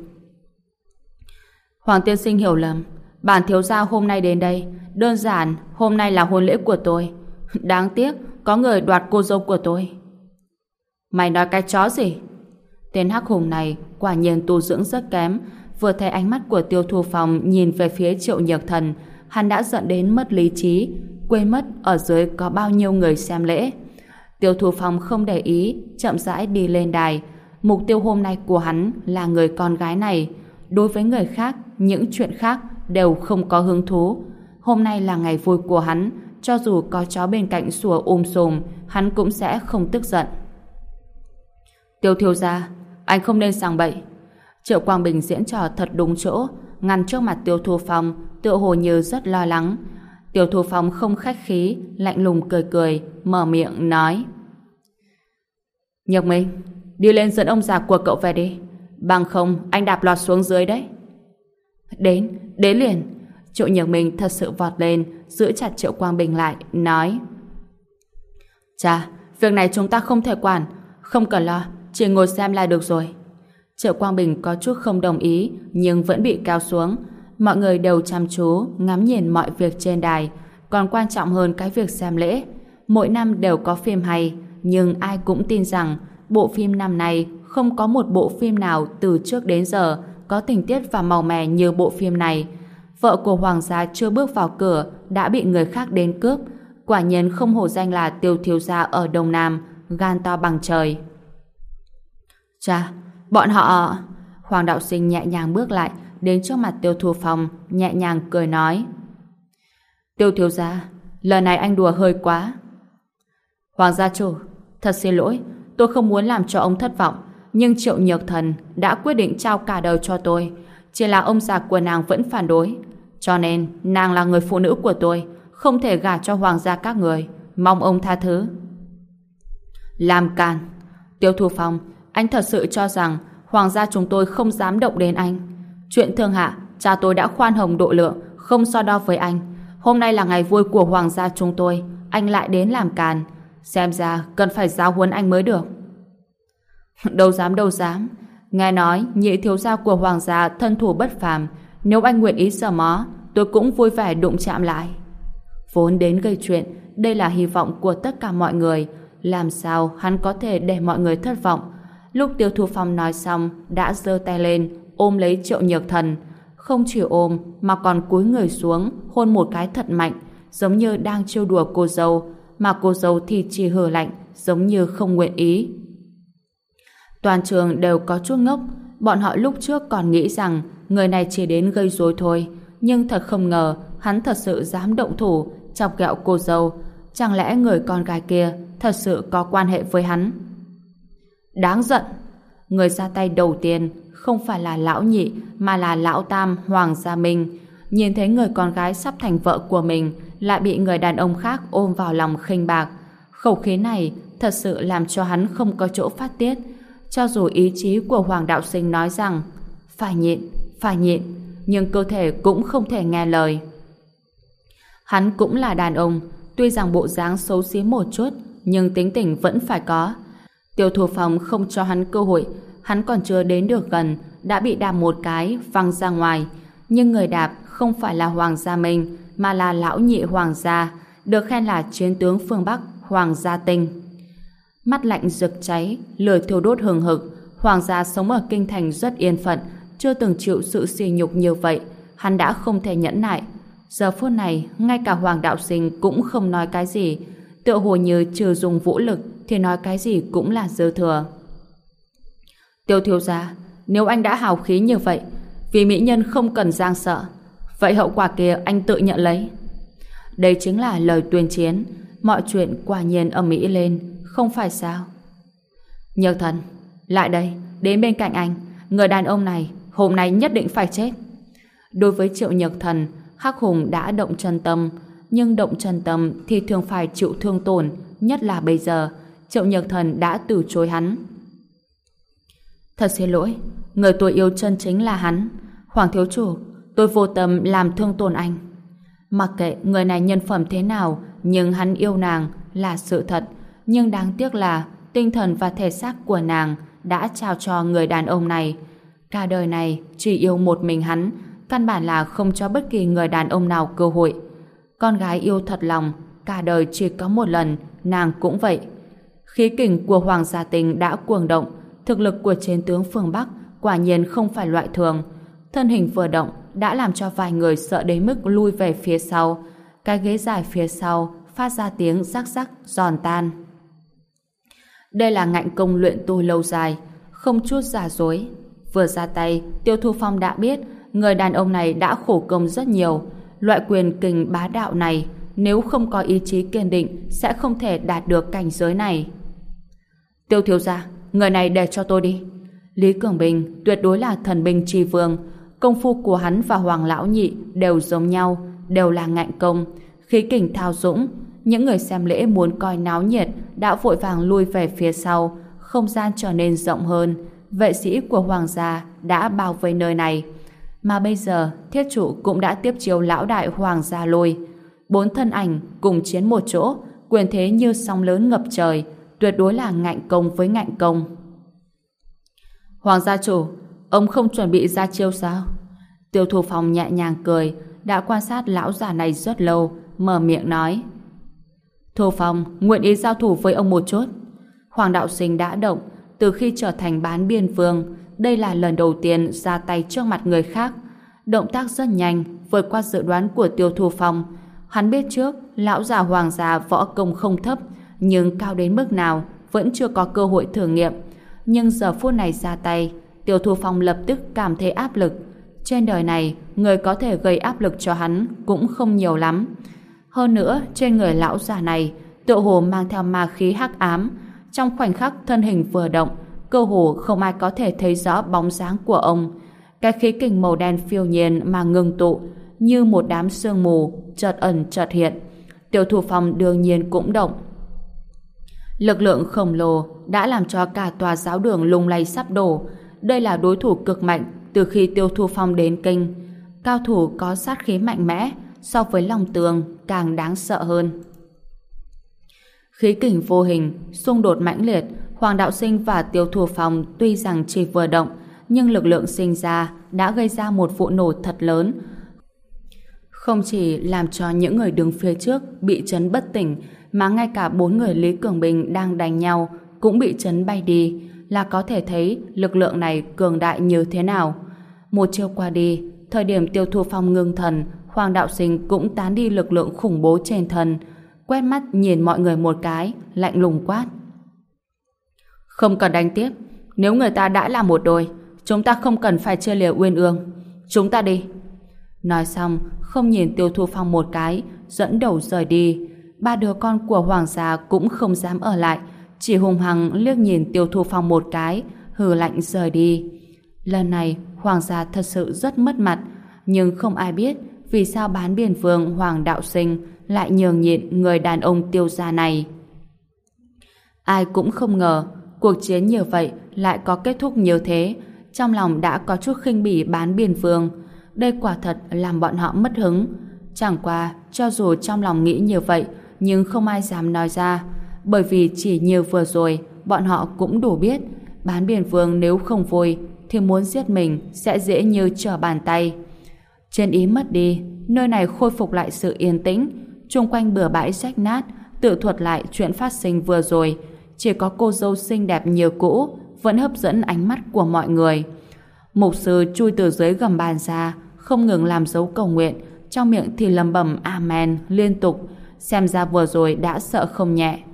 Hoàng tiên sinh hiểu lầm, bản thiếu gia hôm nay đến đây, đơn giản hôm nay là hôn lễ của tôi. Đáng tiếc có người đoạt cô dâu của tôi. Mày nói cái chó gì? Tên hắc hùng này quả nhiên tu dưỡng rất kém. Vừa thấy ánh mắt của Tiêu Thu Phong nhìn về phía Triệu Nhược Thần, hắn đã giận đến mất lý trí, quên mất ở dưới có bao nhiêu người xem lễ. Tiêu Thu Phong không để ý, chậm rãi đi lên đài. Mục tiêu hôm nay của hắn là người con gái này. Đối với người khác, những chuyện khác đều không có hứng thú. Hôm nay là ngày vui của hắn, cho dù có chó bên cạnh sủa sùm, hắn cũng sẽ không tức giận. Tiêu thiếu gia, anh không nên sảng bậy. Triệu Quang Bình diễn trò thật đúng chỗ, ngăn trước mặt Tiêu Thu Phong, tựa hồ như rất lo lắng. Tiêu Thu Phong không khách khí, lạnh lùng cười cười, mở miệng nói: Nhược Minh, đi lên dẫn ông già của cậu về đi, bằng không anh đạp lọt xuống dưới đấy. Đến liền. Triệu Nhược Minh thật sự vọt lên, giữ chặt Triệu Quang Bình lại, nói: Chà, việc này chúng ta không thể quản, không cần lo, chỉ ngồi xem là được rồi. Triệu Quang Bình có chút không đồng ý, nhưng vẫn bị kéo xuống. Mọi người đều chăm chú ngắm nhìn mọi việc trên đài, còn quan trọng hơn cái việc xem lễ. Mỗi năm đều có phim hay, nhưng ai cũng tin rằng bộ phim năm nay không có một bộ phim nào từ trước đến giờ có tình tiết và màu mè như bộ phim này. Vợ của hoàng gia chưa bước vào cửa đã bị người khác đến cướp. Quả nhiên không hổ danh là Tiêu thiếu gia ở Đông Nam, gan to bằng trời. Chà, bọn họ... Hoàng đạo sinh nhẹ nhàng bước lại, đến trước mặt Tiêu Thu Phong, nhẹ nhàng cười nói: Tiêu thiếu gia, lần này anh đùa hơi quá. Hoàng gia chủ, thật xin lỗi, tôi không muốn làm cho ông thất vọng, nhưng Triệu Nhược Thần đã quyết định trao cả đời cho tôi. Chỉ là ông già của nàng vẫn phản đối, cho nên nàng là người phụ nữ của tôi, không thể gả cho hoàng gia các người, mong ông tha thứ. Làm càn. Tiêu Thu Phong, anh thật sự cho rằng hoàng gia chúng tôi không dám động đến anh? Chuyện thương hạ, cha tôi đã khoan hồng độ lượng, không so đo với anh. Hôm nay là ngày vui của hoàng gia chúng tôi, anh lại đến làm càn. Xem ra cần phải giáo huấn anh mới được. Đâu dám đâu dám. Nghe nói nhị thiếu gia của hoàng gia thân thủ bất phàm, nếu anh nguyện ý sờ mó, tôi cũng vui vẻ đụng chạm lại. Vốn đến gây chuyện, đây là hy vọng của tất cả mọi người. Làm sao hắn có thể để mọi người thất vọng? Lúc Tiêu Thu Phong nói xong, đã giơ tay lên, ôm lấy Triệu Nhược Thần. Không chỉ ôm, mà còn cúi người xuống, hôn một cái thật mạnh, giống như đang trêu đùa cô dâu, mà cô dâu thì chỉ hừ lạnh, giống như không nguyện ý. Toàn trường đều có chút ngốc, bọn họ lúc trước còn nghĩ rằng người này chỉ đến gây rối thôi, nhưng thật không ngờ hắn thật sự dám động thủ, chọc ghẹo cô dâu. Chẳng lẽ người con gái kia thật sự có quan hệ với hắn? Đáng giận! Người ra tay đầu tiên không phải là lão nhị, mà là lão tam Hoàng Gia Minh. Nhìn thấy người con gái sắp thành vợ của mình lại bị người đàn ông khác ôm vào lòng khinh bạc. Khẩu khí này thật sự làm cho hắn không có chỗ phát tiết. Cho dù ý chí của Hoàng Đạo Sinh nói rằng phải nhịn, nhưng cơ thể cũng không thể nghe lời. Hắn cũng là đàn ông, tuy rằng bộ dáng xấu xí một chút, nhưng tính tình vẫn phải có. Tiêu Thu Phong không cho hắn cơ hội, hắn còn chưa đến được gần, đã bị đạp một cái, văng ra ngoài. Nhưng người đạp không phải là Hoàng Gia Minh, mà là lão nhị Hoàng Gia, được khen là chiến tướng phương Bắc Hoàng Gia Tinh. Mắt lạnh rực cháy, lửa thiêu đốt hừng hực. Hoàng gia sống ở kinh thành rất yên phận, chưa từng chịu sự sỉ nhục như vậy. Hắn đã không thể nhẫn nại. Giờ phút này, ngay cả Hoàng Đạo Sinh cũng không nói cái gì, tựa hồ như trừ dùng vũ lực thì nói cái gì cũng là dư thừa. Tiêu thiếu gia, nếu anh đã hào khí như vậy, vì mỹ nhân không cần giang sợ, vậy hậu quả kia anh tự nhận lấy. Đây chính là lời tuyên chiến. Mọi chuyện quả nhiên ầm ĩ lên, không phải sao? Nhược Thần, lại đây, đến bên cạnh anh. Người đàn ông này hôm nay nhất định phải chết. Đối với Triệu Nhược Thần, Hắc Hùng đã động chân tâm, nhưng động chân tâm thì thường phải chịu thương tổn, nhất là bây giờ Triệu Nhược Thần đã từ chối hắn. Thật xin lỗi, người tôi yêu chân chính là hắn. Hoàng thiếu chủ, tôi vô tâm làm thương tổn anh. Mặc kệ người này nhân phẩm thế nào, nhưng hắn yêu nàng là sự thật. Nhưng đáng tiếc là tinh thần và thể xác của nàng đã trao cho người đàn ông này. Cả đời này chỉ yêu một mình hắn, căn bản là không cho bất kỳ người đàn ông nào cơ hội. Con gái yêu thật lòng, cả đời chỉ có một lần, nàng cũng vậy. Khí kình của Hoàng Gia Tinh đã cuồng động, thực lực của chiến tướng phương Bắc quả nhiên không phải loại thường. Thân hình vừa động đã làm cho vài người sợ đến mức lui về phía sau. Cái ghế dài phía sau phát ra tiếng rắc rắc giòn tan. Đây là ngạnh công luyện tu lâu dài, không chút giả dối. Vừa ra tay, Tiêu Thu Phong đã biết người đàn ông này đã khổ công rất nhiều. Loại quyền kình bá đạo này, nếu không có ý chí kiên định, sẽ không thể đạt được cảnh giới này. Tiêu thiếu gia, người này để cho tôi đi. Lý Cường Bình tuyệt đối là thần binh tri vương. Công phu của hắn và Hoàng Lão Nhị đều giống nhau, đều là ngạnh công, khí kình thao dũng. Những người xem lễ muốn coi náo nhiệt đã vội vàng lui về phía sau, không gian trở nên rộng hơn. Vệ sĩ của Hoàng gia đã bao vây nơi này. Mà bây giờ, thiết chủ cũng đã tiếp chiếu lão đại Hoàng gia Lôi. 4 thân ảnh cùng chiến một chỗ, quyền thế như sóng lớn ngập trời, tuyệt đối là ngạnh công với ngạnh công. Hoàng gia chủ, ông không chuẩn bị ra chiêu sao? Tiêu Thu Phong nhẹ nhàng cười, đã quan sát lão già này rất lâu, mở miệng nói. Thu Phong nguyện ý giao thủ với ông một chút. Hoàng Đạo Sinh đã động, từ khi trở thành bán biên vương, đây là lần đầu tiên ra tay trước mặt người khác. Động tác rất nhanh, vượt qua dự đoán của Tiêu Thu Phong. Hắn biết trước, lão già Hoàng gia võ công không thấp, nhưng cao đến mức nào vẫn chưa có cơ hội thử nghiệm. Nhưng giờ phút này ra tay, Tiêu Thu Phong lập tức cảm thấy áp lực. Trên đời này, người có thể gây áp lực cho hắn cũng không nhiều lắm. Hơn nữa, trên người lão già này, tựa hồ mang theo ma khí hắc ám. Trong khoảnh khắc thân hình vừa động, cơ hồ không ai có thể thấy rõ bóng dáng của ông. Cái khí kình màu đen phiêu nhiên mà ngưng tụ, như một đám sương mù, chợt ẩn chợt hiện. Tiêu Thu Phong đương nhiên cũng động. Lực lượng khổng lồ đã làm cho cả tòa giáo đường lung lay sắp đổ. Đây là đối thủ cực mạnh, từ khi Tiêu Thu Phong đến kinh, cao thủ có sát khí mạnh mẽ, so với Long Tường càng đáng sợ hơn. Khí kình vô hình, xung đột mãnh liệt, Hoàng Đạo Sinh và Tiêu Thu Phong tuy rằng chỉ vừa động, nhưng lực lượng sinh ra đã gây ra một vụ nổ thật lớn. Không chỉ làm cho những người đứng phía trước bị chấn bất tỉnh, mà ngay cả 4 người Lý Cường Bình đang đánh nhau cũng bị chấn bay đi, là có thể thấy lực lượng này cường đại như thế nào. Một chiêu qua đi, thời điểm Tiêu Thu Phong ngưng thần, Hoàng Đạo Sinh cũng tán đi lực lượng khủng bố trên thân, quét mắt nhìn mọi người một cái, lạnh lùng quát: không cần đánh tiếp, nếu người ta đã là một đôi, chúng ta không cần phải chia lìa Uyên Ương, chúng ta đi. Nói xong, không nhìn Tiêu Thu Phong một cái, dẫn đầu rời đi. 3 đứa con của Hoàng gia cũng không dám ở lại, chỉ hung hăng liếc nhìn Tiêu Thu Phong một cái, hừ lạnh rời đi. Lần này, Hoàng gia thật sự rất mất mặt, nhưng không ai biết vì sao Bán Biển Vương Hoàng Đạo Sinh lại nhường nhịn người đàn ông Tiêu gia này. Ai cũng không ngờ cuộc chiến như vậy lại có kết thúc như thế, trong lòng đã có chút khinh bỉ Bán Biển Vương. Đây quả thật làm bọn họ mất hứng. Chẳng qua, cho dù trong lòng nghĩ như vậy, nhưng không ai dám nói ra, bởi vì chỉ như vừa rồi, bọn họ cũng đủ biết, Bán Biển Vương nếu không vui, thì muốn giết mình sẽ dễ như trở bàn tay. Chân ý mất đi, nơi này khôi phục lại sự yên tĩnh, chung quanh bừa bãi rách nát, tự thuật lại chuyện phát sinh vừa rồi. Chỉ có cô dâu xinh đẹp như cũ vẫn hấp dẫn ánh mắt của mọi người. Mục sư chui từ dưới gầm bàn ra, không ngừng làm dấu cầu nguyện, trong miệng thì lẩm bẩm amen liên tục, xem ra vừa rồi đã sợ không nhẹ.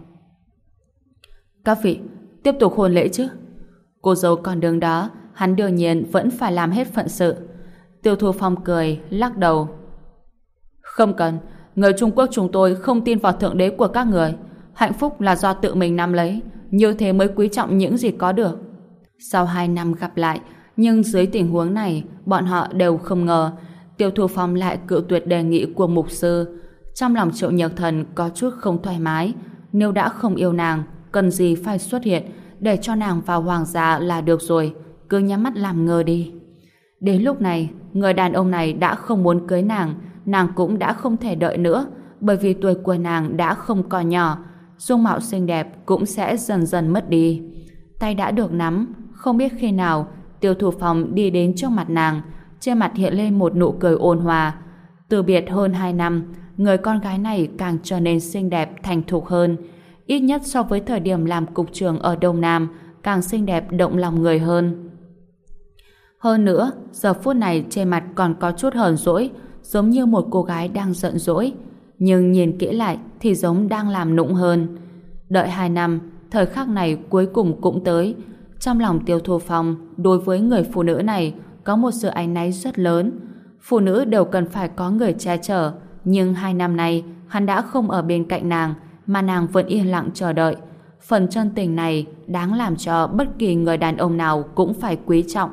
Các vị, tiếp tục hôn lễ chứ? Cô dâu còn đứng đó, hắn đương nhiên vẫn phải làm hết phận sự. Tiêu Thu Phong cười, lắc đầu. Không cần, người Trung Quốc chúng tôi không tin vào thượng đế của các người. Hạnh phúc là do tự mình nắm lấy, như thế mới quý trọng những gì có được. Sau 2 năm gặp lại, nhưng dưới tình huống này, bọn họ đều không ngờ Tiêu Thu Phong lại cự tuyệt đề nghị của mục sư. Trong lòng Triệu Nhược Thần có chút không thoải mái. Nếu đã không yêu nàng, cần gì phải xuất hiện, để cho nàng vào hoàng gia là được rồi, cứ nhắm mắt làm ngơ đi. Đến lúc này, người đàn ông này đã không muốn cưới nàng cũng đã không thể đợi nữa, bởi vì tuổi của nàng đã không còn nhỏ, dung mạo xinh đẹp cũng sẽ dần dần mất đi. Tay đã được nắm, không biết khi nào Tiêu Thu Phong đi đến trước mặt nàng, trên mặt hiện lên một nụ cười ôn hòa. Từ biệt hơn 2 năm, người con gái này càng trở nên xinh đẹp, thành thục hơn, ít nhất so với thời điểm làm cục trưởng ở Đông Nam, càng xinh đẹp động lòng người hơn. Hơn nữa, giờ phút này trên mặt còn có chút hờn dỗi, giống như một cô gái đang giận dỗi, nhưng nhìn kỹ lại thì giống đang làm nũng hơn. Đợi 2 năm, thời khắc này cuối cùng cũng tới. Trong lòng Tiêu Thu Phong đối với người phụ nữ này có một sự áy náy rất lớn. Phụ nữ đều cần phải có người che chở, nhưng 2 năm nay hắn đã không ở bên cạnh nàng, mà nàng vẫn yên lặng chờ đợi. Phần chân tình này đáng làm cho bất kỳ người đàn ông nào cũng phải quý trọng.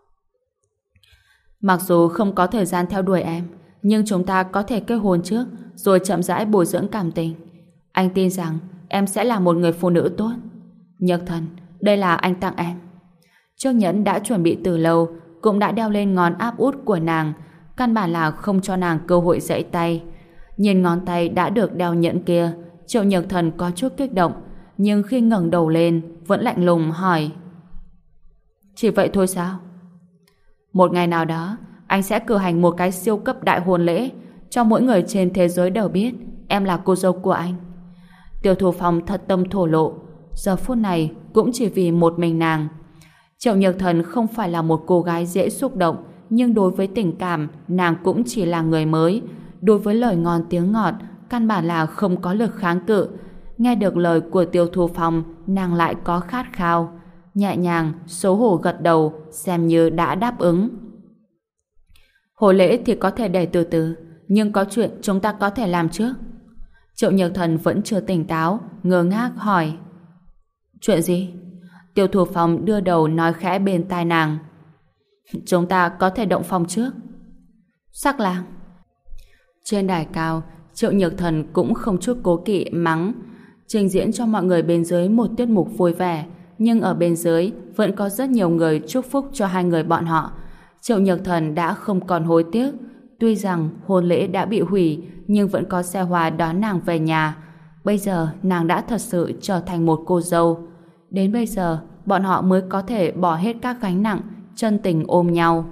Mặc dù không có thời gian theo đuổi em, nhưng chúng ta có thể kết hôn trước, rồi chậm rãi bồi dưỡng cảm tình. Anh tin rằng em sẽ là một người phụ nữ tốt. Nhược Thần, đây là anh tặng em. Chiếc nhẫn đã chuẩn bị từ lâu, cũng đã đeo lên ngón áp út của nàng, căn bản là không cho nàng cơ hội giãy tay. Nhìn ngón tay đã được đeo nhẫn kia, Triệu Nhược Thần có chút kích động, nhưng khi ngẩng đầu lên vẫn lạnh lùng hỏi: chỉ vậy thôi sao? Một ngày nào đó anh sẽ cử hành một cái siêu cấp đại hôn lễ, cho mỗi người trên thế giới đều biết em là cô dâu của anh. Tiêu Thu Phong thật tâm thổ lộ, giờ phút này cũng chỉ vì một mình nàng. Triệu Nhược Thần không phải là một cô gái dễ xúc động, nhưng đối với tình cảm nàng cũng chỉ là người mới. Đối với lời ngon tiếng ngọt căn bản là không có lực kháng cự. Nghe được lời của Tiêu Thu Phong, nàng lại có khát khao. Nhẹ nhàng, xấu hổ gật đầu, xem như đã đáp ứng. Hôn lễ thì có thể để từ từ, nhưng có chuyện chúng ta có thể làm trước. Triệu Nhược Thần vẫn chưa tỉnh táo, ngơ ngác hỏi: chuyện gì? Tiêu Thu Phong đưa đầu nói khẽ bên tai nàng: chúng ta có thể động phòng trước. Sắc lang. Trên đài cao, Triệu Nhược Thần cũng không chút cố kỵ mắng, trình diễn cho mọi người bên dưới một tiết mục vui vẻ, nhưng ở bên dưới vẫn có rất nhiều người chúc phúc cho hai người bọn họ. Triệu Nhược Thần đã không còn hối tiếc. Tuy rằng hôn lễ đã bị hủy, nhưng vẫn có xe hoa đón nàng về nhà. Bây giờ nàng đã thật sự trở thành một cô dâu. Đến bây giờ, bọn họ mới có thể bỏ hết các gánh nặng, chân tình ôm nhau.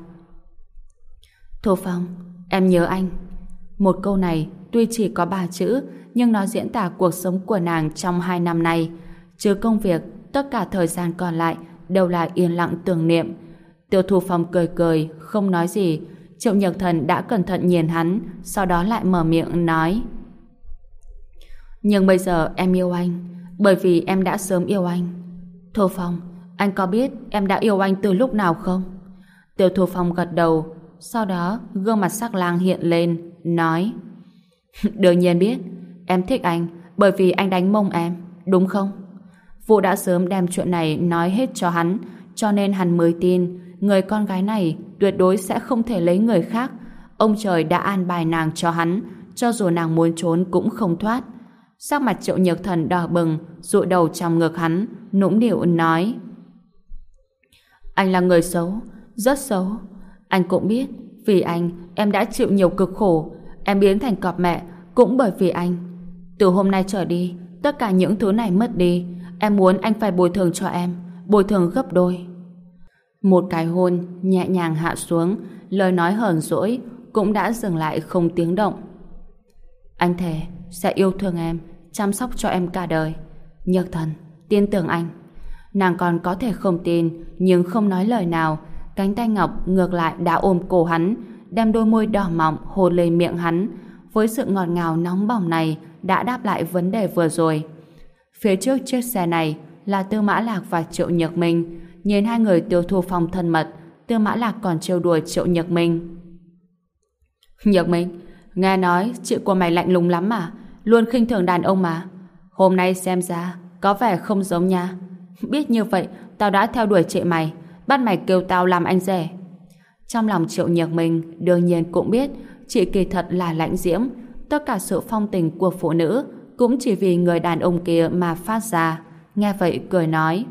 Thu Phong, em nhớ anh. Một câu này tuy chỉ có 3 chữ, nhưng nó diễn tả cuộc sống của nàng trong 2 năm nay. Trừ công việc, tất cả thời gian còn lại đều là yên lặng tưởng niệm. Tiêu Thu Phong cười cười, không nói gì. Triệu Nhược Thần đã cẩn thận nhìn hắn, sau đó lại mở miệng nói: nhưng bây giờ em yêu anh, bởi vì em đã sớm yêu anh. Thu Phong, anh có biết em đã yêu anh từ lúc nào không? Tiêu Thu Phong gật đầu, sau đó gương mặt sắc lang hiện lên, nói: đương nhiên biết, em thích anh bởi vì anh đánh mông em, đúng không? Vũ đã sớm đem chuyện này nói hết cho hắn, cho nên hắn mới tin người con gái này tuyệt đối sẽ không thể lấy người khác. Ông trời đã an bài nàng cho hắn, cho dù nàng muốn trốn cũng không thoát. Sắc mặt Triệu Nhược Thần đỏ bừng, dụi đầu trong ngực hắn, nũng nịu nói: anh là người xấu, rất xấu. Anh cũng biết, vì anh em đã chịu nhiều cực khổ, em biến thành cọp mẹ cũng bởi vì anh. Từ hôm nay trở đi, tất cả những thứ này mất đi, em muốn anh phải bồi thường cho em, bồi thường gấp đôi. Một cái hôn nhẹ nhàng hạ xuống, lời nói hờn dỗi cũng đã dừng lại không tiếng động. Anh thề sẽ yêu thương em, chăm sóc cho em cả đời. Nhược Thần, tin tưởng anh. Nàng còn có thể không tin, nhưng không nói lời nào. Cánh tay ngọc ngược lại đã ôm cổ hắn, đem đôi môi đỏ mọng hôn lên miệng hắn. Với sự ngọt ngào nóng bỏng này đã đáp lại vấn đề vừa rồi. Phía trước chiếc xe này là Tư Mã Lạc và Triệu Nhược Minh. Nhìn hai người Tiêu Thu Phong thân mật, Tư Mã Lạc còn trêu đùa Triệu Nhược Minh. Nhược Minh, nghe nói chị của mày lạnh lùng lắm mà, luôn khinh thường đàn ông mà. Hôm nay xem ra có vẻ không giống nha. Biết như vậy, tao đã theo đuổi chị mày, bắt mày kêu tao làm anh rể. Trong lòng Triệu Nhược Minh đương nhiên cũng biết chị kỳ thật là lãnh diễm. Tất cả sự phong tình của phụ nữ cũng chỉ vì người đàn ông kia mà phát ra. Nghe vậy cười nói: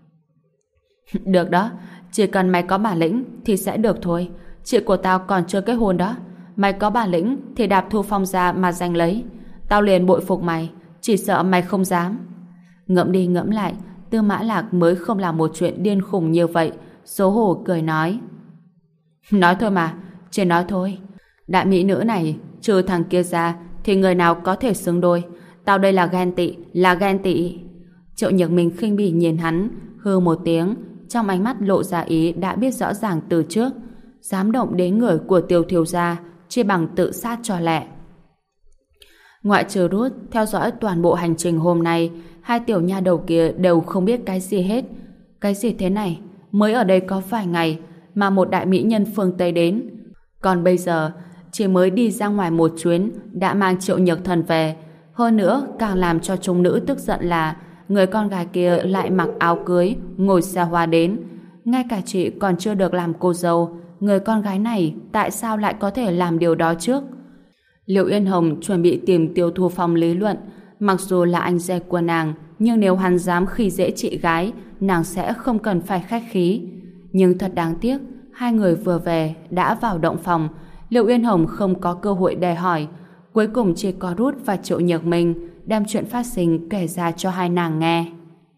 được đó, chỉ cần mày có bản lĩnh thì sẽ được thôi. Chị của tao còn chưa kết hôn đó. Mày có bản lĩnh thì đạp Thu Phong ra mà giành lấy. Tao liền bội phục mày, chỉ sợ mày không dám. Ngẫm đi ngẫm lại, Tư Mã Lạc mới không làm một chuyện điên khùng như vậy. Xấu hổ cười nói: nói thôi mà, chỉ nói thôi. Đại mỹ nữ này, trừ thằng kia ra thì người nào có thể xứng đôi. Tao đây là ghen tị, là ghen tị. Triệu Nhược Minh khinh bỉ nhìn hắn, hư một tiếng, trong ánh mắt lộ ra ý đã biết rõ ràng từ trước. Dám động đến người của Tiêu thiếu gia chỉ bằng tự sát cho lẹ. Ngoại trừ Ruth theo dõi toàn bộ hành trình hôm nay, hai tiểu nha đầu kia đều không biết cái gì hết. Cái gì thế này? Mới ở đây có vài ngày mà một đại mỹ nhân phương Tây đến. Còn bây giờ chỉ mới đi ra ngoài một chuyến đã mang Triệu Nhược Thần về. Hơn nữa càng làm cho chúng nữ tức giận là người con gái kia lại mặc áo cưới ngồi xe hoa đến. Ngay cả chị còn chưa được làm cô dâu, người con gái này tại sao lại có thể làm điều đó trước? Liệu Yên Hồng chuẩn bị tìm Tiêu Thu Phong lý luận. Mặc dù là anh rể của nàng, nhưng nếu hắn dám khi dễ chị gái, nàng sẽ không cần phải khách khí. Nhưng thật đáng tiếc, hai người vừa về đã vào động phòng. Liệu Yên Hồng không có cơ hội để hỏi. Cuối cùng chỉ có Ruth và Triệu Nhược Minh đem chuyện phát sinh kể ra cho hai nàng nghe.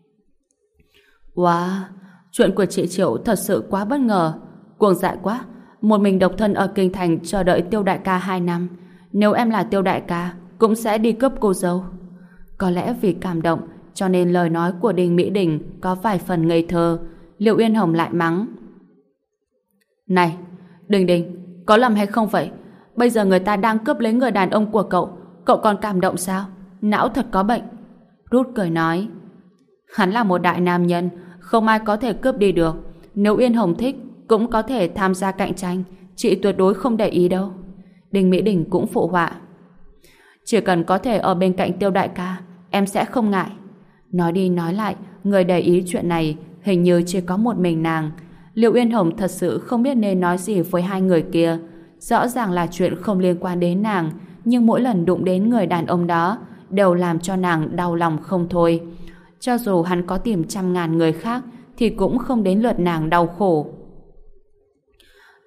Wow, chuyện của chị Triệu thật sự quá bất ngờ. Cuồng dại quá, một mình độc thân ở kinh thành chờ đợi Tiêu đại ca 2 năm. Nếu em là Tiêu đại ca, cũng sẽ đi cướp cô dâu. Có lẽ vì cảm động, cho nên lời nói của Đinh Mỹ Đình có vài phần ngây thơ. Liệu Yên Hồng lại mắng: này, Đình, có lầm hay không vậy? Bây giờ người ta đang cướp lấy người đàn ông của cậu, cậu còn cảm động sao? Não thật có bệnh. Ruth cười nói: hắn là một đại nam nhân, không ai có thể cướp đi được. Nếu Yên Hồng thích, cũng có thể tham gia cạnh tranh, chị tuyệt đối không để ý đâu. Đinh Mỹ Đình cũng phụ họa: chỉ cần có thể ở bên cạnh Tiêu đại ca, em sẽ không ngại. Nói đi nói lại, người để ý chuyện này hình như chỉ có một mình nàng. Liệu Yên Hồng thật sự không biết nên nói gì với hai người kia. Rõ ràng là chuyện không liên quan đến nàng, nhưng mỗi lần đụng đến người đàn ông đó đều làm cho nàng đau lòng không thôi. Cho dù hắn có tìm 100.000 người khác thì cũng không đến lượt nàng đau khổ.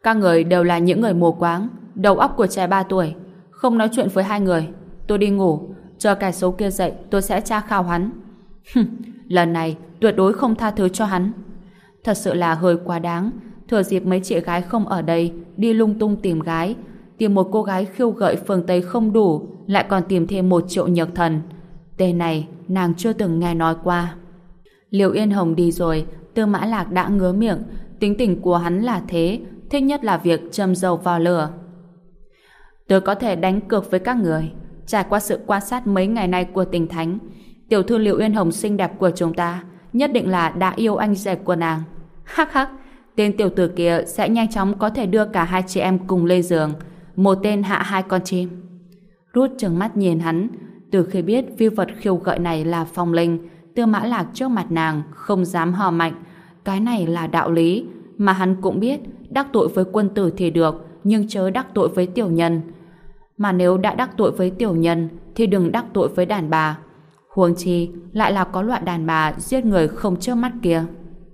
Các người đều là những người mù quáng, đầu óc của trẻ 3 tuổi, không nói chuyện với hai người. Tôi đi ngủ, chờ kẻ xấu kia dậy tôi sẽ tra khảo hắn. Lần này tuyệt đối không tha thứ cho hắn. Thật sự là hơi quá đáng. Thừa dịp mấy chị gái không ở đây, đi lung tung tìm gái, tìm một cô gái khiêu gợi phương Tây không đủ, lại còn tìm thêm một Triệu Nhược Thần. Tên này nàng chưa từng nghe nói qua. Liệu Yên Hồng đi rồi, Tư Mã Lạc đã ngứa miệng. Tính tình của hắn là thế, thích nhất là việc châm dầu vào lửa. Tôi có thể đánh cược với các người. Trải qua sự quan sát mấy ngày nay của Tình Thánh, tiểu thư Liệu Yên Hồng xinh đẹp của chúng ta nhất định là đã yêu anh rể của nàng. Hắc hắc, tên tiểu tử kia sẽ nhanh chóng có thể đưa cả hai chị em cùng lên giường, một tên hạ hai con chim. Ruth trừng mắt nhìn hắn. Từ khi biết vi vật khiêu gợi này là Phong Linh, Tư Mã Lạc trước mặt nàng không dám hò mạnh. Cái này là đạo lý, mà hắn cũng biết đắc tội với quân tử thì được, nhưng chớ đắc tội với tiểu nhân. Mà nếu đã đắc tội với tiểu nhân thì đừng đắc tội với đàn bà. Huống chi lại là có loại đàn bà giết người không chớp mắt kia.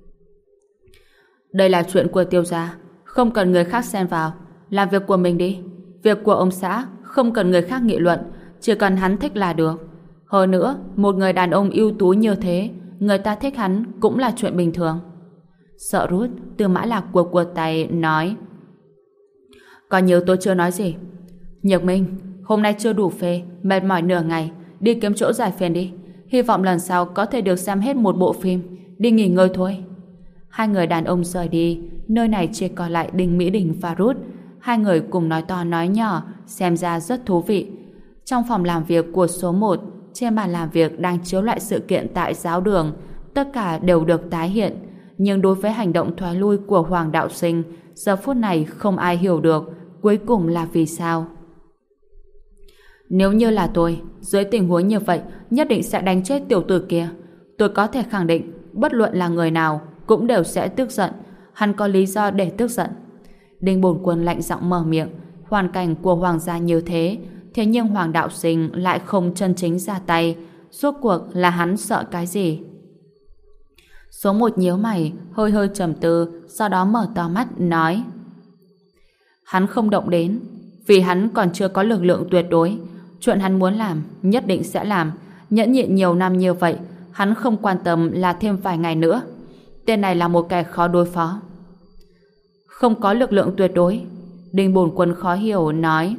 Đây là chuyện của Tiêu gia, không cần người khác xen vào. Làm việc của mình đi. Việc của ông xã không cần người khác nghị luận, chỉ cần hắn thích là được. Hơn nữa, một người đàn ông ưu tú như thế, người ta thích hắn cũng là chuyện bình thường. Sợ Ruth, Tư Mã Lạc của tay nói: Còn nhiều tôi chưa nói gì. Nhược Minh, hôm nay chưa đủ phê, mệt mỏi nửa ngày, đi kiếm chỗ giải phiền đi. Hy vọng lần sau có thể được xem hết một bộ phim. Đi nghỉ ngơi thôi. Hai người đàn ông rời đi, nơi này chỉ còn lại Đinh Mỹ Đình và Ruth. Hai người cùng nói to nói nhỏ, xem ra rất thú vị. Trong phòng làm việc của số 1, trên bàn làm việc đang chiếu lại sự kiện tại giáo đường, tất cả đều được tái hiện. Nhưng đối với hành động thoái lui của Hoàng đạo sinh, giờ phút này không ai hiểu được cuối cùng là vì sao. Nếu như là tôi, dưới tình huống như vậy, nhất định sẽ đánh chết tiểu tử kia. Tôi có thể khẳng định, bất luận là người nào cũng đều sẽ tức giận. Hắn có lý do để tức giận. Đinh Bổn Quân lạnh giọng mở miệng. Hoàn cảnh của hoàng gia như thế, thế nhưng Hoàng đạo sinh lại không chân chính ra tay. Rốt cuộc là hắn sợ cái gì? Số 1 nhíu mày, hơi hơi trầm tư, sau đó mở to mắt nói: Hắn không động đến, vì hắn còn chưa có lực lượng tuyệt đối. Chuyện hắn muốn làm, nhất định sẽ làm. Nhẫn nhịn nhiều năm như vậy, hắn không quan tâm là thêm vài ngày nữa. Tên này là một kẻ khó đối phó. Không có lực lượng tuyệt đối. Đinh Bổn Quân khó hiểu nói: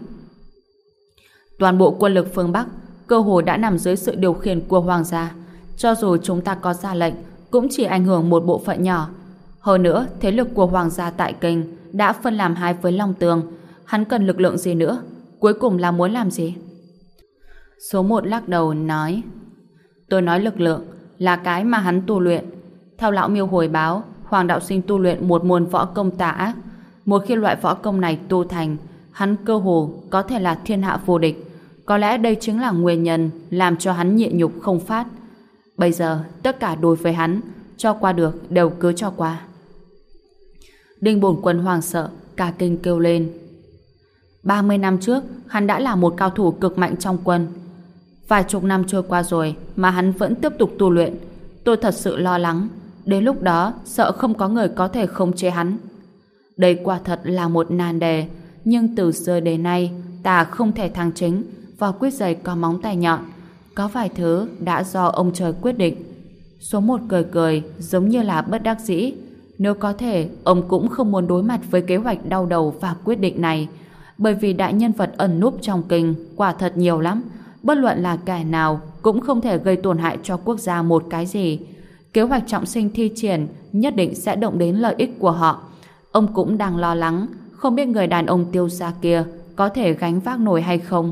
Toàn bộ quân lực phương Bắc cơ hồ đã nằm dưới sự điều khiển của hoàng gia. Cho dù chúng ta có ra lệnh, cũng chỉ ảnh hưởng một bộ phận nhỏ. Hơn nữa, thế lực của hoàng gia tại Kinh đã phân làm hai với Long Tường. Hắn cần lực lượng gì nữa? Cuối cùng là muốn làm gì? Số 1 lắc đầu nói: Tôi nói lực lượng là cái mà hắn tu luyện. Theo lão Miêu hồi báo, Hoàng đạo sinh tu luyện một môn võ công tà ác. Một khi loại võ công này tu thành, hắn cơ hồ có thể là thiên hạ vô địch. Có lẽ đây chính là nguyên nhân làm cho hắn nhịn nhục không phát. Bây giờ, tất cả đối với hắn, cho qua được đều cứ cho qua. Đinh Bổn Quân hoảng sợ, cả kinh kêu lên: 30 năm trước, hắn đã là một cao thủ cực mạnh trong quân. Vài chục năm trôi qua rồi mà hắn vẫn tiếp tục tu luyện. Tôi thật sự lo lắng. Đến lúc đó, sợ không có người có thể khống chế hắn. Đây quả thật là một nan đề. Nhưng từ xưa đến nay, ta không thể thắng chính. Vỏ quýt dày có móng tay nhọn. Có vài thứ đã do ông trời quyết định. Số 1 cười cười, giống như là bất đắc dĩ. Nếu có thể, ông cũng không muốn đối mặt với kế hoạch đau đầu và quyết định này. Bởi vì đại nhân vật ẩn núp trong kinh quả thật nhiều lắm. Bất luận là kẻ nào cũng không thể gây tổn hại cho quốc gia một cái gì. Kế hoạch trọng sinh thi triển nhất định sẽ động đến lợi ích của họ. Ông cũng đang lo lắng, không biết người đàn ông Tiêu gia kia có thể gánh vác nổi hay không.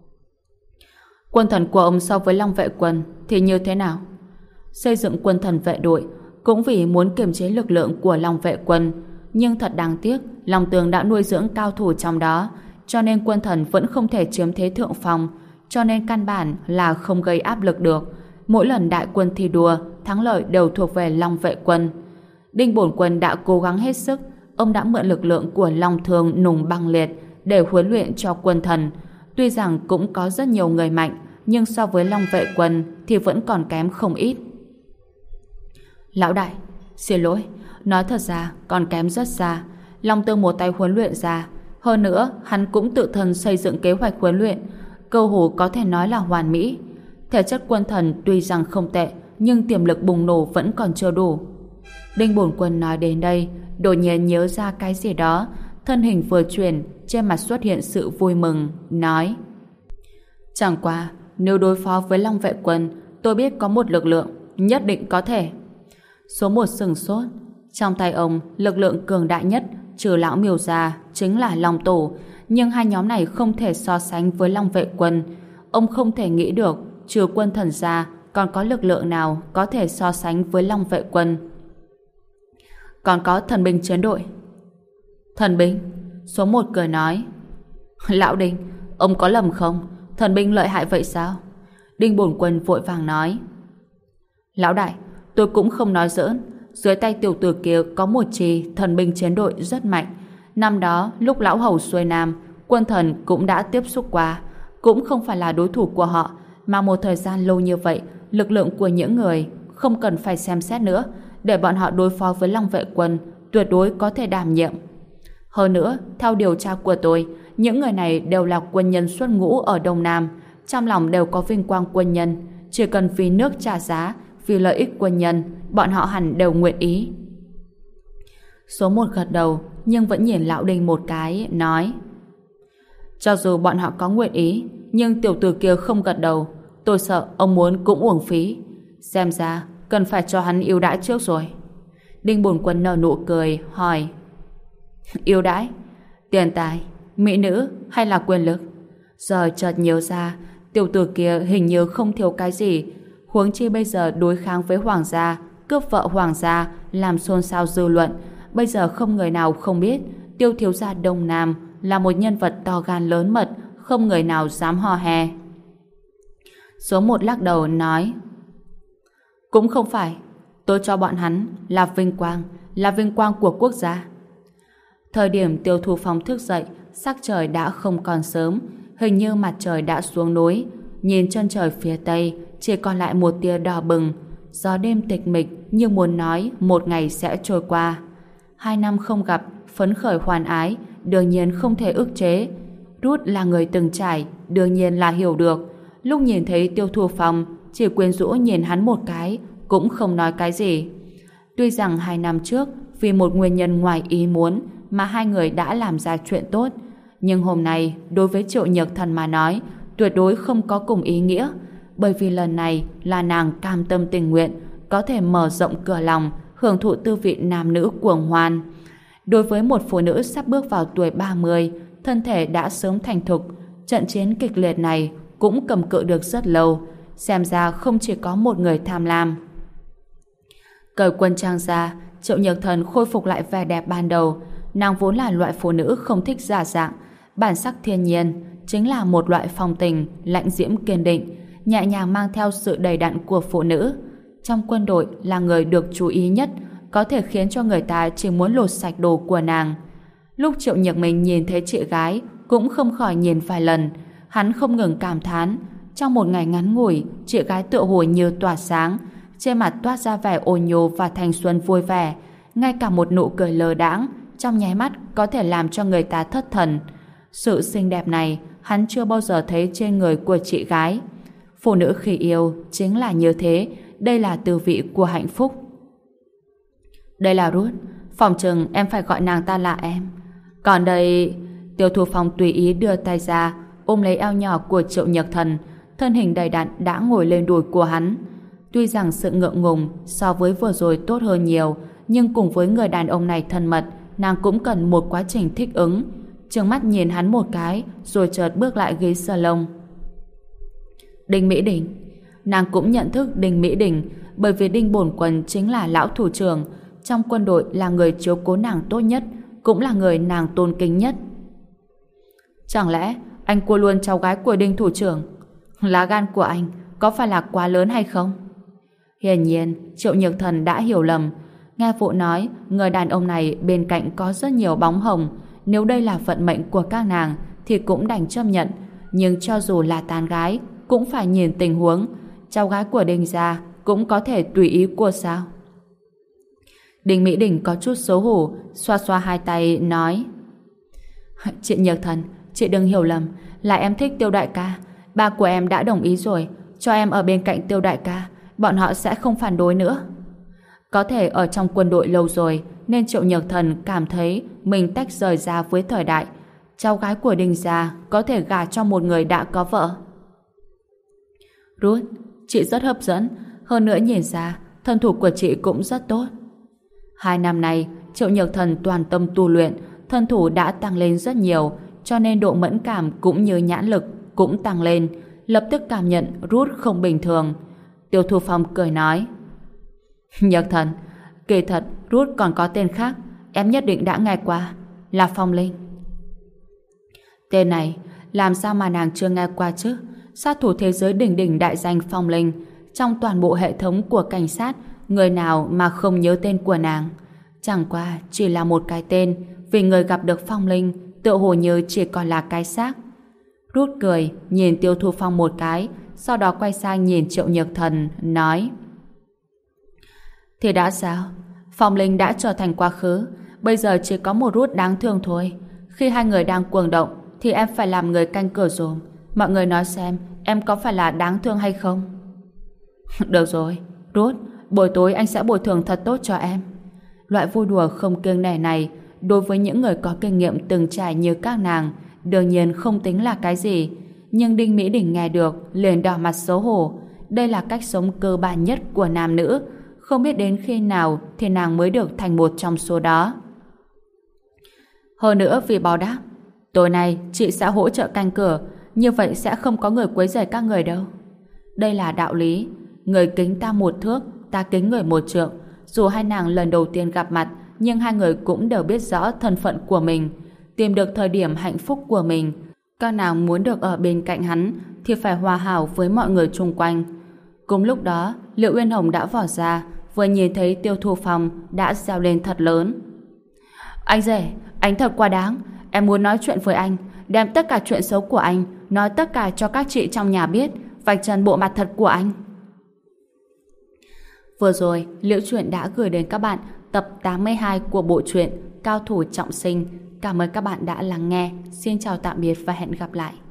Quân thần của ông so với Long vệ quân thì như thế nào? Xây dựng quân thần vệ đội cũng vì muốn kiềm chế lực lượng của Long vệ quân. Nhưng thật đáng tiếc, Long Tường đã nuôi dưỡng cao thủ trong đó, cho nên quân thần vẫn không thể chiếm thế thượng phong, cho nên căn bản là không gây áp lực được. Mỗi lần đại quân thi đua, thắng lợi đều thuộc về Long vệ quân. Đinh Bổn Quân đã cố gắng hết sức, ông đã mượn lực lượng của Long Thương nùng băng liệt để huấn luyện cho quân thần. Tuy rằng cũng có rất nhiều người mạnh, nhưng so với Long vệ quân thì vẫn còn kém không ít. Lão đại, xin lỗi, nói thật ra còn kém rất xa. Long Tương một tay huấn luyện ra. Hơn nữa, hắn cũng tự thân xây dựng kế hoạch huấn luyện, cơ hồ có thể nói là hoàn mỹ. Thể chất quân thần tuy rằng không tệ, nhưng tiềm lực bùng nổ vẫn còn chưa đủ. Đinh Bổn Quân nói đến đây, đột nhiên nhớ ra cái gì đó, thân hình vừa chuyển, trên mặt xuất hiện sự vui mừng, nói: chẳng qua, nếu đối phó với Long Vệ Quân, tôi biết có một lực lượng, nhất định có thể. Số một sừng sốt. Trong tay ông, lực lượng cường đại nhất, trừ lão Miêu ra, chính là Long Tổ, nhưng hai nhóm này không thể so sánh với Long Vệ Quân. Ông không thể nghĩ được, trừ quân thần ra, còn có lực lượng nào có thể so sánh với Long Vệ Quân. Còn có thần binh chiến đội. Thần binh? Số một cười nói: lão Đinh, ông có lầm không? Thần binh lợi hại vậy sao? Đinh Bổn Quân vội vàng nói: lão đại, tôi cũng không nói giỡn. Dưới tay tiểu tử kia có một chi thần binh chiến đội rất mạnh. Năm đó, lúc lão hầu xuôi nam, quân thần cũng đã tiếp xúc qua. Cũng không phải là đối thủ của họ, mà một thời gian lâu như vậy, lực lượng của những người không cần phải xem xét nữa, để bọn họ đối phó với Long Vệ Quân tuyệt đối có thể đảm nhiệm. Hơn nữa, theo điều tra của tôi, những người này đều là quân nhân xuất ngũ ở Đông Nam, trong lòng đều có vinh quang quân nhân, chỉ cần vì nước trả giá, vì lợi ích quân nhân, bọn họ hẳn đều nguyện ý. Số một gật đầu, nhưng vẫn nhìn lão Đinh một cái, nói: cho dù bọn họ có nguyện ý, nhưng tiểu tử kia không gật đầu, tôi sợ ông muốn cũng uổng phí. Xem ra cần phải cho hắn ưu đãi trước rồi. Đinh Bổn Quân nở nụ cười, hỏi: ưu đãi? Tiền tài, mỹ nữ hay là quyền lực? Giờ chợt nhớ ra, tiểu tử kia hình như không thiếu cái gì, huống chi bây giờ đối kháng với hoàng gia, cướp vợ hoàng gia, làm xôn xao dư luận. Bây giờ không người nào không biết Tiêu thiếu gia Đông Nam là một nhân vật to gan lớn mật, không người nào dám hò hè. Số một lắc đầu nói: cũng không phải, tôi cho bọn hắn là vinh quang của quốc gia. Thời điểm Tiêu Thu Phong thức dậy, sắc trời đã không còn sớm, hình như mặt trời đã xuống núi. Nhìn chân trời phía tây, chỉ còn lại một tia đỏ bừng. Gió đêm tịch mịch như muốn nói một ngày sẽ trôi qua. 2 năm không gặp, phấn khởi hoàn ái, đương nhiên không thể ức chế. Rút là người từng trải, đương nhiên là hiểu được. Lúc nhìn thấy Tiêu Thu Phong, chỉ quyến rũ nhìn hắn một cái, cũng không nói cái gì. Tuy rằng 2 năm trước, vì một nguyên nhân ngoài ý muốn mà hai người đã làm ra chuyện tốt, nhưng hôm nay, đối với Triệu Nhược Thần mà nói, tuyệt đối không có cùng ý nghĩa, bởi vì lần này là nàng cam tâm tình nguyện, có thể mở rộng cửa lòng, hưởng thụ tư vị nam nữ cuồng hoan. Đối với một phụ nữ sắp bước vào tuổi 30, thân thể đã sớm thành thục, trận chiến kịch liệt này cũng cầm cự được rất lâu, xem ra không chỉ có một người tham lam. Cởi quân trang ra, Triệu Nhược Thần khôi phục lại vẻ đẹp ban đầu. Nàng vốn là loại phụ nữ không thích giả dạng, bản sắc thiên nhiên, chính là một loại phong tình, lạnh diễm kiên định, nhẹ nhàng mang theo sự đầy đặn của phụ nữ. Trong quân đội là người được chú ý nhất, có thể khiến cho người ta chỉ muốn lột sạch đồ của nàng. Lúc Triệu Nhược Minh nhìn thấy chị gái, cũng không khỏi nhìn vài lần. Hắn không ngừng cảm thán, trong một ngày ngắn ngủi, chị gái tựa hồ như tỏa sáng, trên mặt toát ra vẻ ôn nhô và thanh xuân vui vẻ, ngay cả một nụ cười lơ đãng trong nháy mắt có thể làm cho người ta thất thần. Sự xinh đẹp này hắn chưa bao giờ thấy trên người của chị gái. Phụ nữ khi yêu chính là như thế, đây là tư vị của hạnh phúc. Đây là Ruth, phòng chừng em phải gọi nàng ta là em. Còn đây... Tiêu Thu Phong tùy ý đưa tay ra, ôm lấy eo nhỏ của Triệu Nhược Thần, thân hình đầy đặn đã ngồi lên đùi của hắn. Tuy rằng sự ngượng ngùng so với vừa rồi tốt hơn nhiều, nhưng cùng với người đàn ông này thân mật, nàng cũng cần một quá trình thích ứng. Trừng mắt nhìn hắn một cái, rồi chợt bước lại ghế salon. Đinh Mỹ Đình. Nàng cũng nhận thức Đinh Mỹ Đình, bởi vì Đinh Bổn Quân chính là lão thủ trưởng, trong quân đội là người chiếu cố nàng tốt nhất, cũng là người nàng tôn kính nhất. Chẳng lẽ anh cua luôn cháu gái của Đinh thủ trưởng? Lá gan của anh có phải là quá lớn hay không? Hiển nhiên, Triệu Nhược Thần đã hiểu lầm. Nghe phụ nói, người đàn ông này bên cạnh có rất nhiều bóng hồng. Nếu đây là vận mệnh của các nàng, thì cũng đành chấp nhận. Nhưng cho dù là tán gái, cũng phải nhìn tình huống. Cháu gái của Đinh gia cũng có thể tùy ý của sao? Đinh Mỹ Đình có chút xấu hổ, xoa xoa hai tay, nói: Chị Nhược Thần, chị đừng hiểu lầm, là em thích Tiêu đại ca. Ba của em đã đồng ý rồi, cho em ở bên cạnh Tiêu đại ca, bọn họ sẽ không phản đối nữa. Có thể ở trong quân đội lâu rồi, nên Triệu Nhược Thần cảm thấy mình tách rời ra với thời đại. Cháu gái của Đinh gia có thể gả cho một người đã có vợ. Ruth, chị rất hấp dẫn, hơn nữa nhìn ra thân thủ của chị cũng rất tốt. 2 năm nay, Triệu Nhược Thần toàn tâm tu luyện, thân thủ đã tăng lên rất nhiều, cho nên độ mẫn cảm cũng như nhãn lực cũng tăng lên, lập tức cảm nhận Ruth không bình thường. Tiêu Thu Phong cười nói: Nhược Thần, kỳ thật Ruth còn có tên khác, em nhất định đã nghe qua, là Phong Linh. Tên này, làm sao mà nàng chưa nghe qua chứ? Sát thủ thế giới đỉnh đỉnh đại danh Phong Linh, trong toàn bộ hệ thống của cảnh sát, người nào mà không nhớ tên của nàng? Chẳng qua chỉ là một cái tên, vì người gặp được Phong Linh tựa hồ như chỉ còn là cái xác. Rút cười, nhìn Tiêu Thu Phong một cái, sau đó quay sang nhìn Triệu Nhược Thần, nói: Thì đã sao? Phong Linh đã trở thành quá khứ, bây giờ chỉ có một Rút đáng thương thôi. Khi hai người đang cuồng động, thì em phải làm người canh cửa dùm. Mọi người nói xem, em có phải là đáng thương hay không? Được rồi, Rút, buổi tối anh sẽ bồi thường thật tốt cho em. Loại vui đùa không kiêng nể này, đối với những người có kinh nghiệm từng trải như các nàng, đương nhiên không tính là cái gì. Nhưng Đinh Mỹ Đình nghe được, liền đỏ mặt xấu hổ. Đây là cách sống cơ bản nhất của nam nữ. Không biết đến khi nào thì nàng mới được thành một trong số đó. Hơn nữa vì báo đáp, tối nay chị sẽ hỗ trợ canh cửa, như vậy sẽ không có người quấy rầy các người đâu. Đây là đạo lý, người kính ta một thước, ta kính người một trượng. Dù hai nàng lần đầu tiên gặp mặt, nhưng hai người cũng đều biết rõ thân phận của mình, tìm được thời điểm hạnh phúc của mình. Các nàng muốn được ở bên cạnh hắn thì phải hòa hảo với mọi người chung quanh. Cùng lúc đó, Liệu Uyên Hồng đã vỏ ra, vừa nhìn thấy Tiêu Thu Phong đã reo lên thật lớn: Anh rể, anh thật quá đáng. Em muốn nói chuyện với anh, đem tất cả chuyện xấu của anh nói tất cả cho các chị trong nhà biết, vạch trần bộ mặt thật của anh. Vừa rồi, Liễu Chuyện đã gửi đến các bạn tập 82 của bộ truyện Cao thủ trọng sinh. Cảm ơn các bạn đã lắng nghe. Xin chào tạm biệt và hẹn gặp lại.